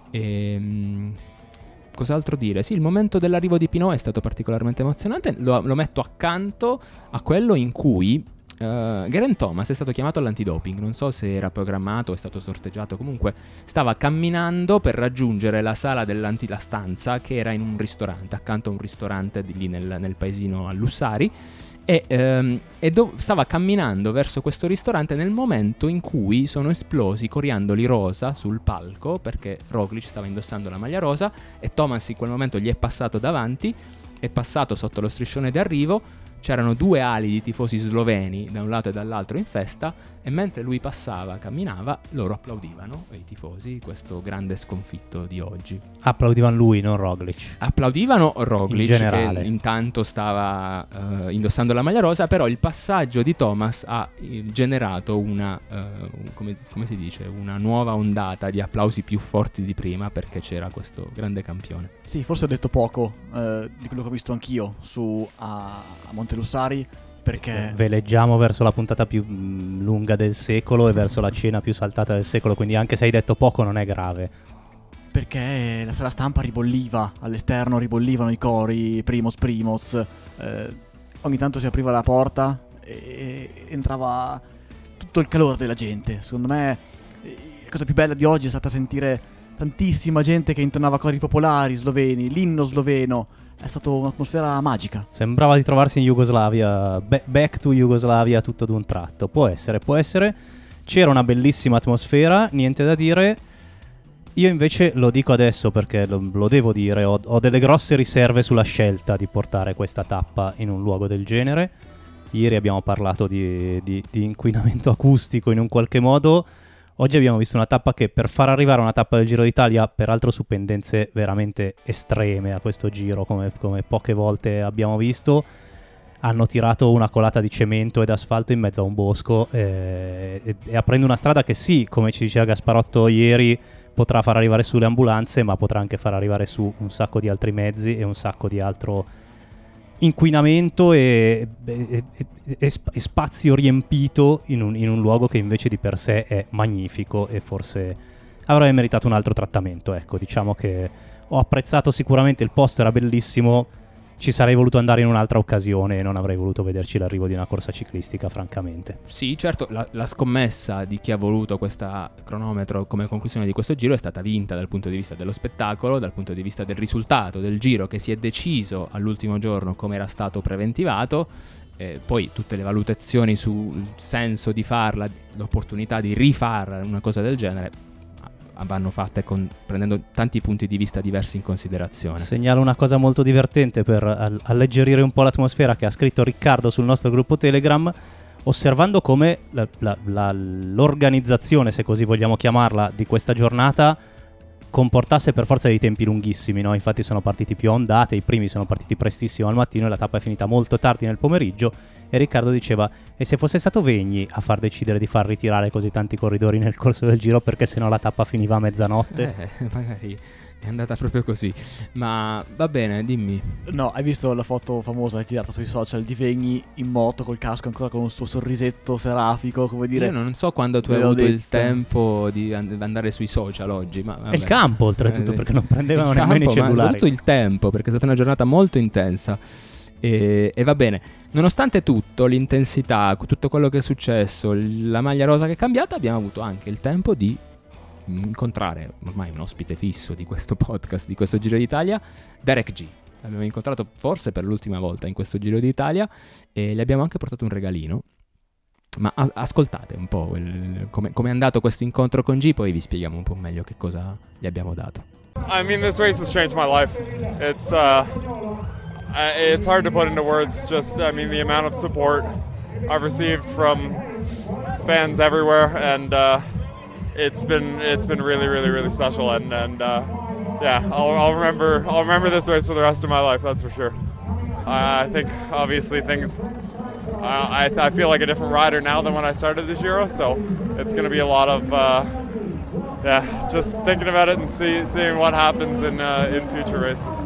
E, cos'altro dire? Sì, il momento dell'arrivo di Pinot è stato particolarmente emozionante. Lo, lo metto accanto a quello in cui Uh, Geraint Thomas è stato chiamato all'antidoping. Non so se era programmato o è stato sorteggiato. Comunque stava camminando per raggiungere la sala dell'anti la stanza, che era in un ristorante, accanto a un ristorante di lì nel, nel paesino a Lussari. E, um, e do- stava camminando verso questo ristorante nel momento in cui sono esplosi coriandoli rosa sul palco, perché Roglic stava indossando la maglia rosa e Thomas in quel momento gli è passato davanti, è passato sotto lo striscione d'arrivo. C'erano due ali di tifosi sloveni da un lato e dall'altro in festa, e mentre lui passava, camminava, loro applaudivano, i tifosi, questo grande sconfitto di oggi. Applaudivano lui, non Roglic. Applaudivano Roglic, in generale, che intanto stava uh, indossando la maglia rosa, però il passaggio di Thomas ha eh, generato una, uh, come, come si dice, una nuova ondata di applausi più forti di prima, perché c'era questo grande campione. Sì, forse ho detto poco eh, di quello che ho visto anch'io su a, a Montelussari, perché veleggiamo verso la puntata più mh, lunga del secolo e verso la cena più saltata del secolo, quindi anche se hai detto poco non è grave. Perché la sala stampa ribolliva, all'esterno ribollivano i cori, Primoz, Primoz, eh, ogni tanto si apriva la porta e entrava tutto il calore della gente. Secondo me la cosa più bella di oggi è stata sentire tantissima gente che intonava cori popolari sloveni, l'inno sloveno. È stata un'atmosfera magica. Sembrava di trovarsi in Jugoslavia, be- back to Jugoslavia tutto d'un tratto. Può essere, può essere. C'era una bellissima atmosfera, niente da dire. Io invece lo dico adesso perché lo, lo devo dire, ho, ho delle grosse riserve sulla scelta di portare questa tappa in un luogo del genere. Ieri abbiamo parlato di, di, di inquinamento acustico in un qualche modo. Oggi abbiamo visto una tappa che, per far arrivare a una tappa del Giro d'Italia, peraltro su pendenze veramente estreme a questo giro, come, come poche volte abbiamo visto, hanno tirato una colata di cemento ed asfalto in mezzo a un bosco eh, e, e aprendo una strada che sì, come ci diceva Gasparotto ieri, potrà far arrivare sulle ambulanze, ma potrà anche far arrivare su un sacco di altri mezzi e un sacco di altro inquinamento e, e, e, e spazio riempito in un, in un luogo che invece di per sé è magnifico e forse avrebbe meritato un altro trattamento. Ecco, diciamo che ho apprezzato sicuramente il posto, era bellissimo, ci sarei voluto andare in un'altra occasione e non avrei voluto vederci l'arrivo di una corsa ciclistica, francamente. Sì, certo, la, la scommessa di chi ha voluto questa cronometro come conclusione di questo giro è stata vinta dal punto di vista dello spettacolo, dal punto di vista del risultato del giro, che si è deciso all'ultimo giorno come era stato preventivato, eh, poi tutte le valutazioni sul senso di farla, l'opportunità di rifare una cosa del genere vanno fatte con, prendendo tanti punti di vista diversi in considerazione. Segnalo una cosa molto divertente per all- alleggerire un po' l'atmosfera che ha scritto Riccardo sul nostro gruppo Telegram, osservando come la, la, la, l'organizzazione, se così vogliamo chiamarla, di questa giornata comportasse per forza dei tempi lunghissimi, no? Infatti sono partiti più a ondate, i primi sono partiti prestissimo al mattino e la tappa è finita molto tardi nel pomeriggio, e Riccardo diceva: e se fosse stato Vegni a far decidere di far ritirare così tanti corridori nel corso del Giro, perché sennò la tappa finiva a mezzanotte? Eh, magari è andata proprio così. Ma va bene, dimmi. No, hai visto la foto famosa girata sui social di Vegni in moto col casco, ancora con un suo sorrisetto serafico, come dire. Io non so quando tu hai avuto il tempo di and- andare sui social oggi, ma vabbè. E il campo oltretutto, Eh, perché non prendevano il nemmeno campo, i cellulari. Ma soprattutto il tempo, perché è stata una giornata molto intensa. E, e va bene, nonostante tutto, l'intensità, tutto quello che è successo, l- la maglia rosa che è cambiata, abbiamo avuto anche il tempo di incontrare ormai un ospite fisso di questo podcast, di questo Giro d'Italia, Derek G. L'abbiamo incontrato forse per l'ultima volta in questo Giro d'Italia e gli abbiamo anche portato un regalino. Ma a- ascoltate un po' il, come è andato questo incontro con G, poi vi spieghiamo un po' meglio che cosa gli abbiamo dato. I mean, this race has changed my life. It's uh, it's hard to put into words. Just, I mean, the amount of support I've received from fans everywhere, and uh, it's been it's been really, really, really special. And and uh, yeah, I'll, I'll remember I'll remember this race for the rest of my life. That's for sure. I, I think obviously things. Uh, I I feel like a different rider now than when I started the Giro, so it's going to be a lot of. Uh, Yeah, just thinking about it and see, seeing what happens in uh, in future races.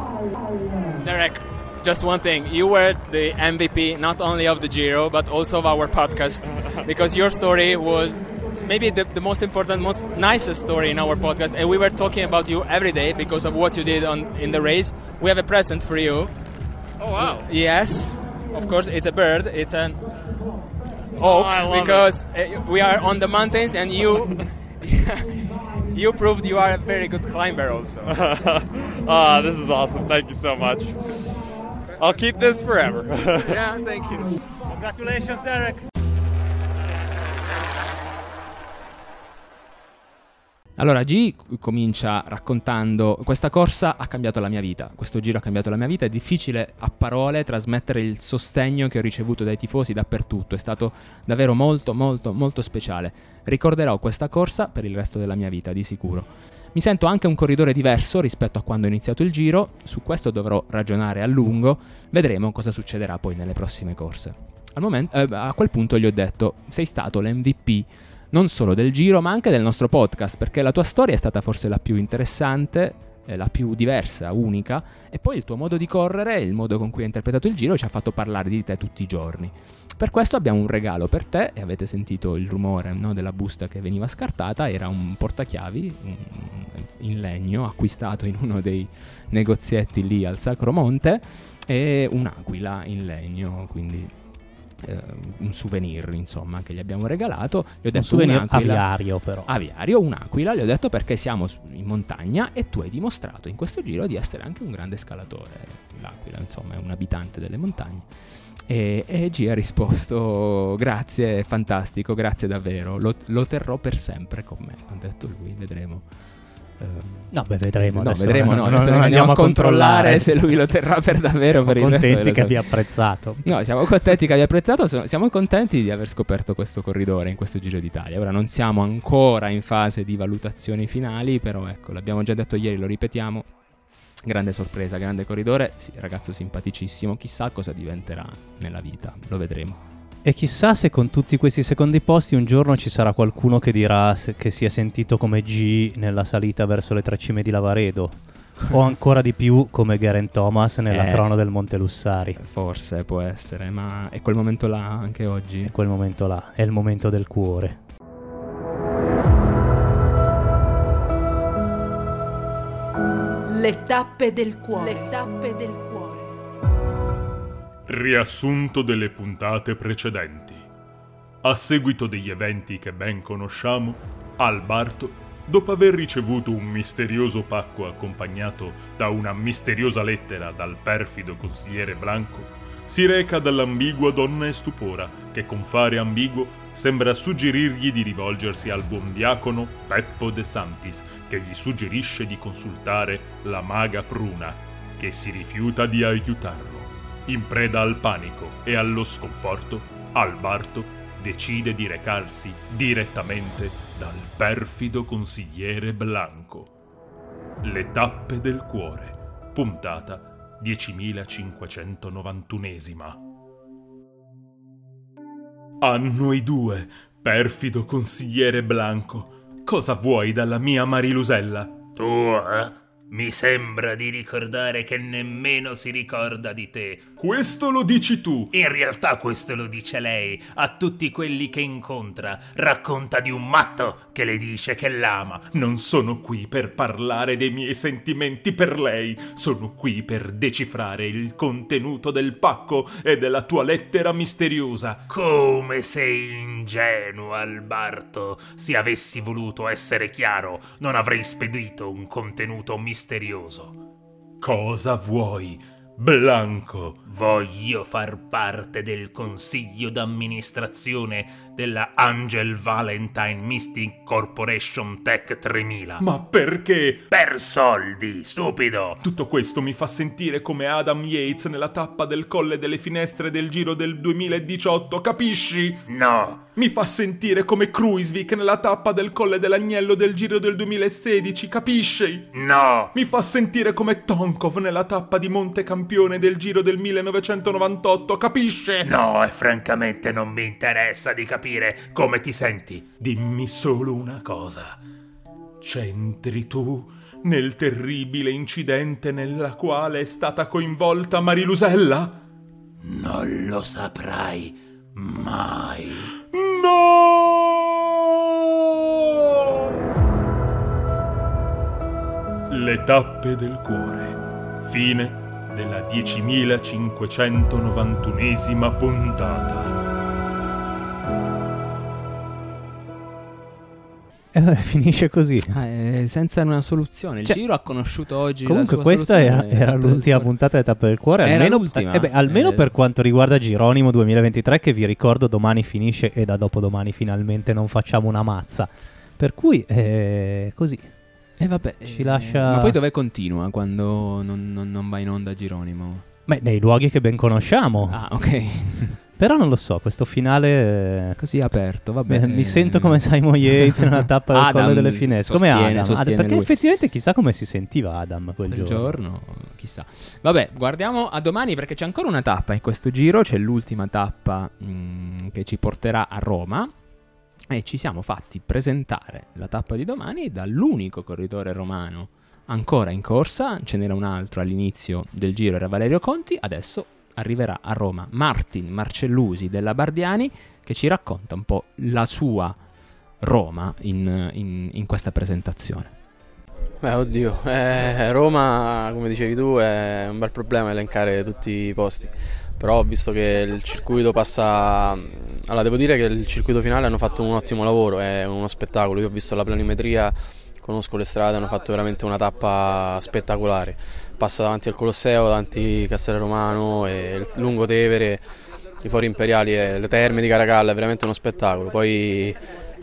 Derek, just one thing. You were the M V P not only of the Giro, but also of our podcast, because your story was maybe the, the most important, most nicest story in our podcast, and we were talking about you every day because of what you did on in the race. We have a present for you. Oh, wow. Yes, of course, it's a bird. It's an Oh, oak, I love because uh, we are on the mountains, and you... you proved you are a very good climber also. Ah, this is awesome. Thank you so much. I'll keep this forever. Yeah, thank you. Congratulations, Derek. Allora, G comincia raccontando: questa corsa ha cambiato la mia vita, questo giro ha cambiato la mia vita, è difficile a parole trasmettere il sostegno che ho ricevuto dai tifosi dappertutto, è stato davvero molto molto molto speciale. Ricorderò questa corsa per il resto della mia vita, di sicuro. Mi sento anche un corridore diverso rispetto a quando ho iniziato il Giro, su questo dovrò ragionare a lungo, vedremo cosa succederà poi nelle prossime corse. Al momento, eh, a quel punto gli ho detto: sei stato l'M V P non solo del Giro ma anche del nostro podcast, perché la tua storia è stata forse la più interessante, eh, la più diversa, unica, e poi il tuo modo di correre, il modo con cui hai interpretato il Giro ci ha fatto parlare di te tutti i giorni. Per questo abbiamo un regalo per te, e avete sentito il rumore, no, della busta che veniva scartata. Era un portachiavi in legno acquistato in uno dei negozietti lì al Sacro Monte, e un'aquila in legno, quindi Uh, un souvenir, insomma, che gli abbiamo regalato. Gli ho detto un souvenir un'aquila, aviario, però aviario, un'aquila. Gli ho detto perché siamo in montagna e tu hai dimostrato in questo Giro di essere anche un grande scalatore. L'aquila, insomma, è un abitante delle montagne. E, e G ha risposto: grazie, fantastico, grazie davvero, lo, lo terrò per sempre con me. Ha detto lui, vedremo. No, beh, vedremo. No, adesso vedremo, no, non, adesso non andiamo andiamo a controllare se lui lo terrà per davvero per il resto della contenti che sua- abbia apprezzato. No, siamo contenti che abbia apprezzato, so- siamo contenti di aver scoperto questo corridore in questo Giro d'Italia. Ora non siamo ancora in fase di valutazioni finali, però ecco, l'abbiamo già detto ieri, lo ripetiamo. Grande sorpresa, grande corridore, sì, ragazzo simpaticissimo, chissà cosa diventerà nella vita, lo vedremo. E chissà se con tutti questi secondi posti un giorno ci sarà qualcuno che dirà se- che si è sentito come G nella salita verso le tre cime di Lavaredo, o ancora di più come Geraint Thomas nella Eh. crono del Monte Lussari. Forse può essere, ma è quel momento là anche oggi. È quel momento là, è il momento del cuore. Le tappe del cuore. Le tappe del cuore. Riassunto delle puntate precedenti. A seguito degli eventi che ben conosciamo, Albarto, dopo aver ricevuto un misterioso pacco accompagnato da una misteriosa lettera dal perfido consigliere Blanco, si reca dall'ambigua donna e stupora, che con fare ambiguo sembra suggerirgli di rivolgersi al buon diacono Peppo De Santis, che gli suggerisce di consultare la maga Pruna, che si rifiuta di aiutarlo. In preda al panico e allo sconforto, Albarto decide di recarsi direttamente dal perfido consigliere Blanco. Le tappe del cuore, puntata diecimilacinquecentonovantunesima. A noi due, perfido consigliere Blanco, cosa vuoi dalla mia Marilusella? Tu, eh? Mi sembra di ricordare che nemmeno si ricorda di te. Questo lo dici tu. In realtà questo lo dice lei. A tutti quelli che incontra racconta di un matto che le dice che l'ama. Non sono qui per parlare dei miei sentimenti per lei. Sono qui per decifrare il contenuto del pacco e della tua lettera misteriosa. Come sei ingenuo, Albarto. Se avessi voluto essere chiaro, non avrei spedito un contenuto misterioso. Misterioso. Cosa vuoi, Blanco? Voglio far parte del consiglio d'amministrazione della Angel Valentine Mystic Corporation Tech tremila. Ma perché? Per soldi, stupido! Tutto questo mi fa sentire come Adam Yates nella tappa del Colle delle Finestre del Giro del duemiladiciotto, capisci? No! Mi fa sentire come Kruijswijk nella tappa del Colle dell'Agnello del Giro del duemilasedici, capisci? No! Mi fa sentire come Tonkov nella tappa di Montecampione del Giro del millenovecentonovantotto, capisce? No, e francamente non mi interessa di capire come ti senti. Dimmi solo una cosa. C'entri tu nel terribile incidente nella quale è stata coinvolta Marilusella? Non lo saprai mai. No! Le tappe del cuore. Fine della diecimilacinquecentonovantunesima puntata. Eh, finisce così. Ah, eh, senza una soluzione. Il Cioè, Giro ha conosciuto oggi comunque la sua questa era, soluzione. era l'ultima puntata di Tappe del Cuore. Era Almeno, l'ultima. eh beh, almeno Eh. per quanto riguarda Gironimo duemilaventitré, che vi ricordo domani finisce e da dopodomani finalmente non facciamo una mazza. Per cui eh, così. E vabbè, ci eh, lascia. Ma poi dove continua quando non, non, non va in onda Gironimo? Beh, nei luoghi che ben conosciamo. Ah, ok. Però non lo so, questo finale... Così aperto, vabbè. Eh, mi sento come Simon Yates nella tappa del Adam Colle delle Finestre. Come sostiene- Adam. sostiene Adam, perché lui. effettivamente chissà come si sentiva Adam quel, Quel giorno. giorno, chissà. Vabbè, guardiamo a domani perché c'è ancora una tappa in questo giro. C'è l'ultima tappa mh, che ci porterà a Roma. E ci siamo fatti presentare la tappa di domani dall'unico corridore romano ancora in corsa. Ce n'era un altro all'inizio del giro, era Valerio Conti. Adesso arriverà a Roma Martin Marcellusi della Bardiani, che ci racconta un po' la sua Roma in, in, in questa presentazione. Beh, oddio, eh, Roma, come dicevi tu, è un bel problema elencare tutti i posti. Però ho visto che il circuito passa... Allora, devo dire che il circuito finale hanno fatto un ottimo lavoro, è uno spettacolo. Io ho visto la planimetria, conosco le strade, hanno fatto veramente una tappa spettacolare. Passa davanti al Colosseo, davanti a Castel Romano, e il Lungotevere, i Fori Imperiali e le Terme di Caracalla, è veramente uno spettacolo. Poi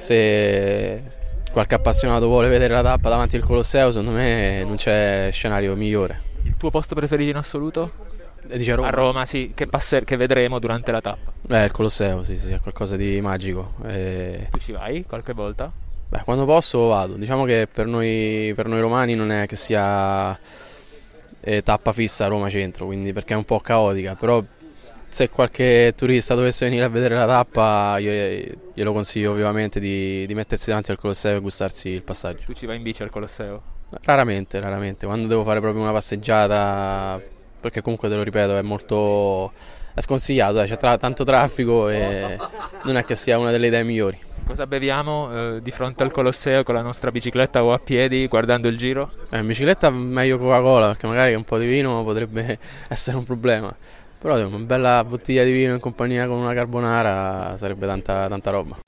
se qualche appassionato vuole vedere la tappa davanti al Colosseo, secondo me non c'è scenario migliore. Il tuo posto preferito in assoluto? Dice Roma. A Roma, sì, che, passer- che vedremo durante la tappa. Eh, il Colosseo, sì, sì, è qualcosa di magico. E... Tu ci vai qualche volta? Beh, quando posso vado. Diciamo che per noi, per noi romani non è che sia eh, tappa fissa a Roma centro, quindi perché è un po' caotica, però se qualche turista dovesse venire a vedere la tappa, io glielo consiglio ovviamente di, di mettersi davanti al Colosseo e gustarsi il passaggio. Tu ci vai in bici al Colosseo? Raramente, raramente. Quando devo fare proprio una passeggiata, perché comunque te lo ripeto è molto è sconsigliato, eh, c'è tra- tanto traffico e non è che sia una delle idee migliori. Cosa beviamo eh, di fronte al Colosseo con la nostra bicicletta o a piedi guardando il giro? Eh, in bicicletta meglio Coca-Cola, perché magari un po' di vino potrebbe essere un problema, però una bella bottiglia di vino in compagnia con una carbonara sarebbe tanta, tanta roba.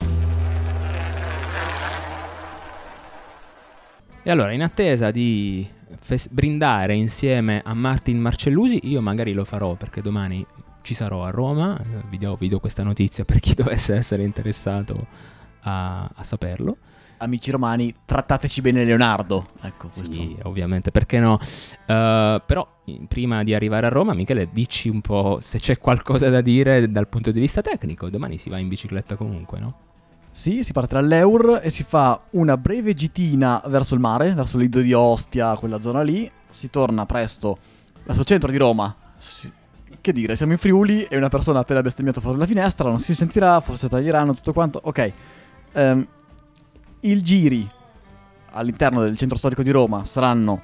E allora, in attesa di fes- brindare insieme a Martin Marcellusi, io magari lo farò perché domani ci sarò a Roma, eh, vi do, vi do questa notizia per chi dovesse essere interessato a, a saperlo. Amici romani, trattateci bene Leonardo. Ecco, sì, questo. ovviamente, perché no? Uh, però prima di arrivare a Roma, Michele, dici un po' se c'è qualcosa da dire dal punto di vista tecnico. Domani si va in bicicletta comunque, no? Sì, si parte dall'Eur e si fa una breve gitina verso il mare, verso l'Ido di Ostia, quella zona lì. Si torna presto verso il centro di Roma. Si... Che dire, siamo in Friuli e una persona ha appena bestemmiato fuori dalla finestra, non si sentirà, forse taglieranno tutto quanto. Ok. Um, il giri all'interno del centro storico di Roma saranno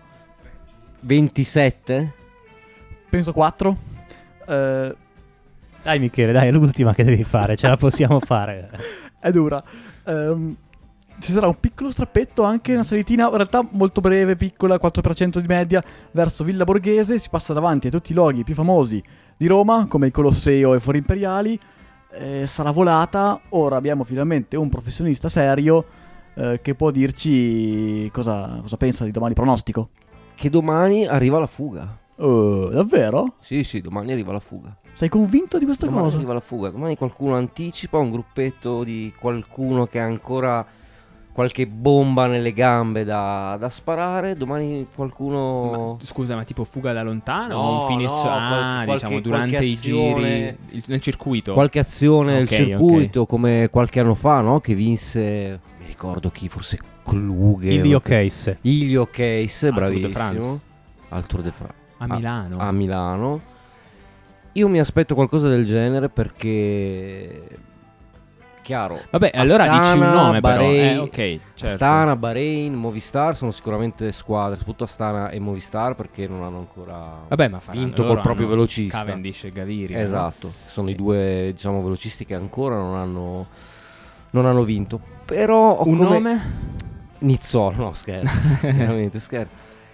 ventisette? Penso quattro. Uh, dai Michele, dai, è l'ultima che devi fare, ce la possiamo fare. È dura. Um, ci sarà un piccolo strappetto, anche una salitina, in realtà molto breve, piccola, quattro per cento di media, verso Villa Borghese. Si passa davanti a tutti i luoghi più famosi di Roma, come il Colosseo e Fori Imperiali. Eh, sarà volata. Ora abbiamo finalmente un professionista serio eh, che può dirci cosa, cosa pensa di domani. Pronostico? Che domani arriva la fuga. Uh, davvero? Sì, sì, domani arriva la fuga. Sei convinto di questa domani cosa? Domani arriva la fuga. Domani qualcuno anticipa, un gruppetto di qualcuno che ha ancora qualche bomba nelle gambe da, da sparare. Domani qualcuno... Ma, scusa, ma tipo fuga da lontano? No, o un finish... no, ah, qualche, diciamo durante qualche i azione, giri il, nel circuito. Qualche azione nel okay, circuito, okay. Come qualche anno fa, no? Che vinse, mi ricordo chi, forse Kluge. Ilio Case. Ilio Case, Al bravissimo. Tour de France. Al Tour de France. A Milano. A, a Milano. Io mi aspetto qualcosa del genere perché... Chiaro. Vabbè, allora Astana, dici un nome Bahrain, però. Eh, ok, certo. Astana, Bahrain, Movistar sono sicuramente squadre, soprattutto Astana e Movistar, perché non hanno ancora Vabbè, ma faranno, vinto col proprio velocista. Cavendish e Gaviria. Esatto, no? sono i due, diciamo, velocisti che ancora non hanno non hanno vinto. Però un come... nome? Nizzolo, no, scherzo. Veramente scherzo.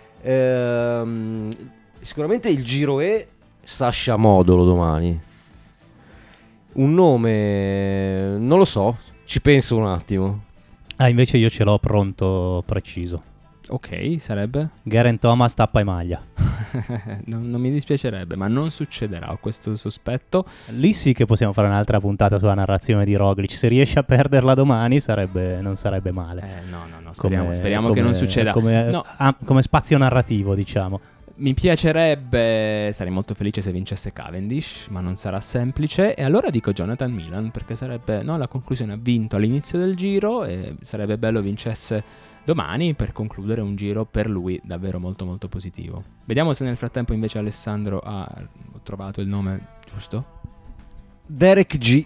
Ehm, sicuramente il Giro E Sasha Modolo domani. Un nome non lo so, ci penso un attimo. Ah, invece io ce l'ho pronto, preciso. Ok, sarebbe? Geraint Thomas tappa e maglia. non, non mi dispiacerebbe, ma non succederà, ho questo sospetto. Lì sì che possiamo fare un'altra puntata sulla narrazione di Roglic. Se riesce a perderla domani sarebbe, non sarebbe male. Eh, no, no, no, speriamo, come, speriamo come, che non succeda. Come, no. ah, come spazio narrativo, diciamo. Mi piacerebbe, sarei molto felice se vincesse Cavendish, ma non sarà semplice. E allora dico Jonathan Milan, perché sarebbe, no, la conclusione ha vinto all'inizio del giro e sarebbe bello vincesse domani per concludere un giro per lui davvero molto molto positivo. Vediamo se nel frattempo invece Alessandro ha trovato il nome giusto. Derek G.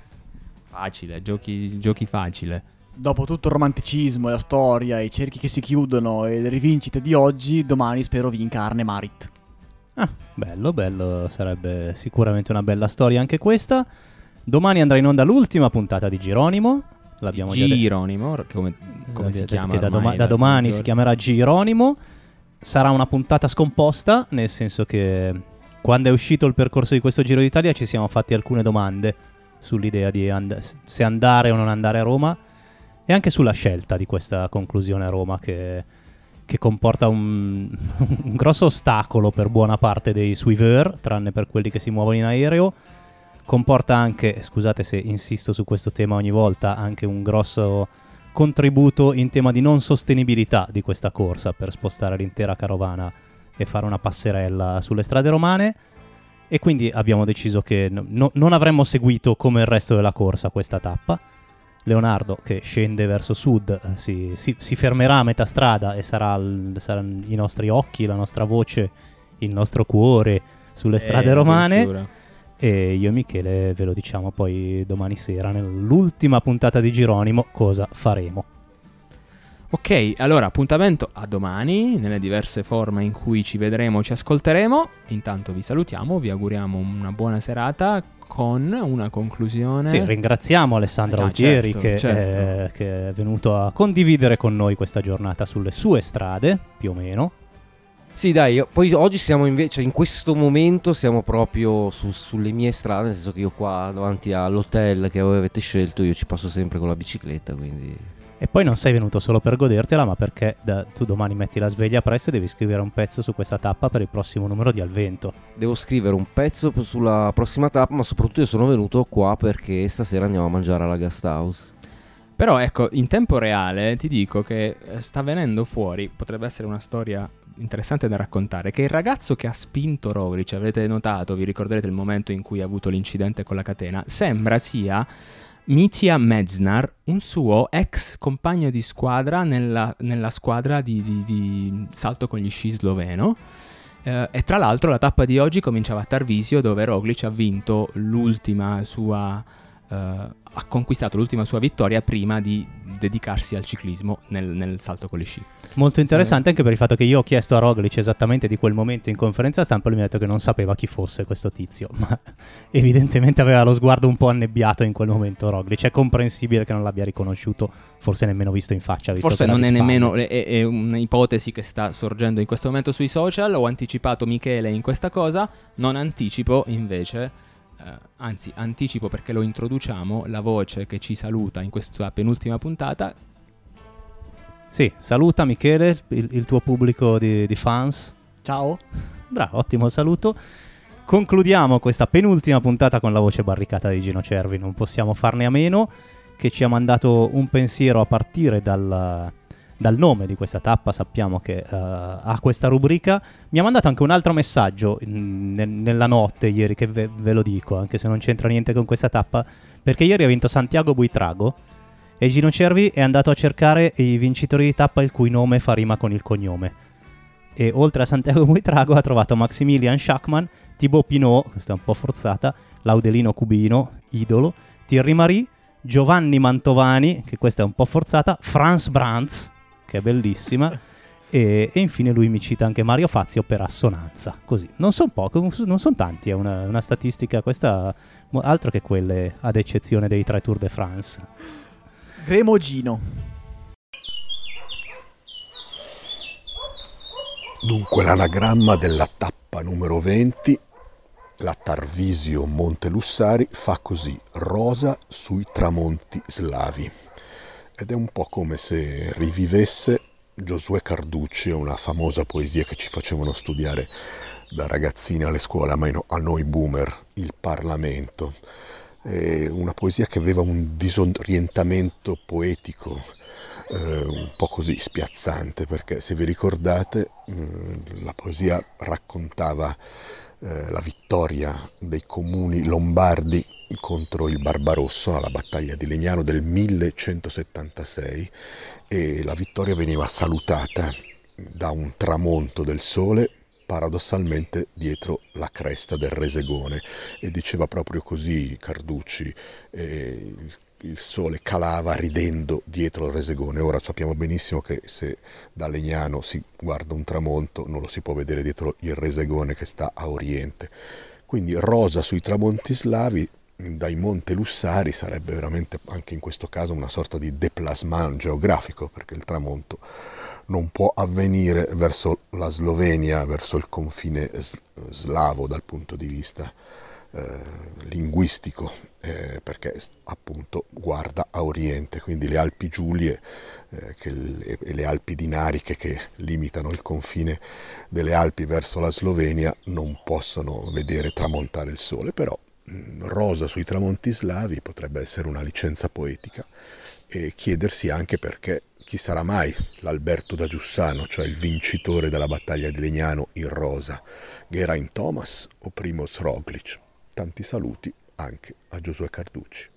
Facile, giochi, giochi facile. Dopo tutto il romanticismo, la storia, i cerchi che si chiudono e le rivincite di oggi, domani spero vinca Arne Marit. Ah, bello, bello, sarebbe sicuramente una bella storia anche questa. Domani andrà in onda l'ultima puntata di Gironimo. L'abbiamo già detto. Gironimo, come, come si chiama? Che da, ormai, doma- da domani si chiamerà Gironimo. Sarà una puntata scomposta, nel senso che quando è uscito il percorso di questo Giro d'Italia ci siamo fatti alcune domande sull'idea di and- se andare o non andare a Roma. E anche sulla scelta di questa conclusione a Roma che, che comporta un, un grosso ostacolo per buona parte dei suiveur, tranne per quelli che si muovono in aereo. Comporta anche, scusate se insisto su questo tema ogni volta, anche un grosso contributo in tema di non sostenibilità di questa corsa per spostare l'intera carovana e fare una passerella sulle strade romane. E quindi abbiamo deciso che no, no, non avremmo seguito come il resto della corsa questa tappa. Leonardo, che scende verso sud, si, si, si fermerà a metà strada e sarà il, saranno i nostri occhi, la nostra voce, il nostro cuore sulle strade eh, romane. E io e Michele ve lo diciamo poi domani sera, nell'ultima puntata di Gironimo, cosa faremo. Ok, allora appuntamento a domani nelle diverse forme in cui ci vedremo, ci ascolteremo. Intanto vi salutiamo, vi auguriamo una buona serata con una conclusione. Sì, ringraziamo Alessandro ah, Altieri certo, che, certo. È, che è venuto a condividere con noi questa giornata sulle sue strade, più o meno. Sì, dai, poi oggi siamo invece, in questo momento siamo proprio su, sulle mie strade, nel senso che io qua davanti all'hotel che voi avete scelto, io ci passo sempre con la bicicletta, quindi E poi non sei venuto solo per godertela, ma perché da, tu domani metti la sveglia presto e devi scrivere un pezzo su questa tappa per il prossimo numero di Al Vento. Devo scrivere un pezzo sulla prossima tappa, ma soprattutto io sono venuto qua perché stasera andiamo a mangiare alla Guest House. Però ecco, in tempo reale ti dico che sta venendo fuori, potrebbe essere una storia interessante da raccontare, che il ragazzo che ha spinto Roglic, avete notato, vi ricorderete il momento in cui ha avuto l'incidente con la catena, sembra sia Mitja Medznar, un suo ex compagno di squadra nella, nella squadra di, di, di salto con gli sci sloveno. Eh, e tra l'altro la tappa di oggi cominciava a Tarvisio, dove Roglic ha vinto l'ultima sua eh, ha conquistato l'ultima sua vittoria prima di dedicarsi al ciclismo nel, nel salto con gli sci. Molto interessante anche per il fatto che io ho chiesto a Roglic esattamente di quel momento in conferenza stampa e lui mi ha detto che non sapeva chi fosse questo tizio, ma evidentemente aveva lo sguardo un po' annebbiato in quel momento Roglic. È comprensibile che non l'abbia riconosciuto, forse nemmeno visto in faccia. Visto Forse che non è spalle. nemmeno è, è un'ipotesi che sta sorgendo in questo momento sui social. Ho anticipato Michele in questa cosa, non anticipo invece Uh, anzi anticipo perché lo introduciamo, la voce che ci saluta in questa penultima puntata. Sì, saluta Michele, il, il tuo pubblico di, di fans. Ciao. Bravo, ottimo saluto. Concludiamo questa penultima puntata con la voce barricata di Gino Cervi, non possiamo farne a meno, che ci ha mandato un pensiero a partire dal... dal nome di questa tappa. Sappiamo che uh, ha questa rubrica. Mi ha mandato anche un altro messaggio in, ne, nella notte ieri, che ve, ve lo dico, anche se non c'entra niente con questa tappa, perché ieri ha vinto Santiago Buitrago e Gino Cervi è andato a cercare i vincitori di tappa il cui nome fa rima con il cognome, e oltre a Santiago Buitrago ha trovato Maximilian Schachmann, Thibaut Pinot, questa è un po' forzata, Laudelino Cubino, idolo, Thierry Marie, Giovanni Mantovani, che questa è un po' forzata, Franz Brands, che è bellissima, e, e infine lui mi cita anche Mario Fazio per assonanza. Così, non sono poco, non sono tanti, è una, una statistica questa altro che quelle ad eccezione dei tre Tour de France. Remo Gino. Dunque l'anagramma della tappa numero venti, la Tarvisio Montelussari, fa così: rosa sui tramonti slavi. Ed è un po' come se rivivesse Giosuè Carducci, una famosa poesia che ci facevano studiare da ragazzini alle scuole, a, meno, a noi boomer, il Parlamento. È una poesia che aveva un disorientamento poetico eh, un po' così spiazzante, perché se vi ricordate mh, la poesia raccontava eh, la vittoria dei comuni lombardi contro il Barbarosso alla battaglia di Legnano del millecentosettantasei, e la vittoria veniva salutata da un tramonto del sole paradossalmente dietro la cresta del Resegone, e diceva proprio così Carducci: eh, il sole calava ridendo dietro il Resegone. Ora sappiamo benissimo che se da Legnano si guarda un tramonto non lo si può vedere dietro il Resegone che sta a oriente. Quindi rosa sui tramonti slavi dai Montelussari sarebbe veramente anche in questo caso una sorta di déplacement geografico, perché il tramonto non può avvenire verso la Slovenia, verso il confine slavo dal punto di vista eh, linguistico, eh, perché appunto guarda a oriente. Quindi le Alpi Giulie eh, che le, e le Alpi Dinariche, che limitano il confine delle Alpi verso la Slovenia, non possono vedere tramontare il sole. Però rosa sui tramonti slavi potrebbe essere una licenza poetica, e chiedersi anche perché chi sarà mai l'Alberto da Giussano, cioè il vincitore della battaglia di Legnano, in rosa, Geraint Thomas o Primož Roglič. Tanti saluti anche a Giosuè Carducci.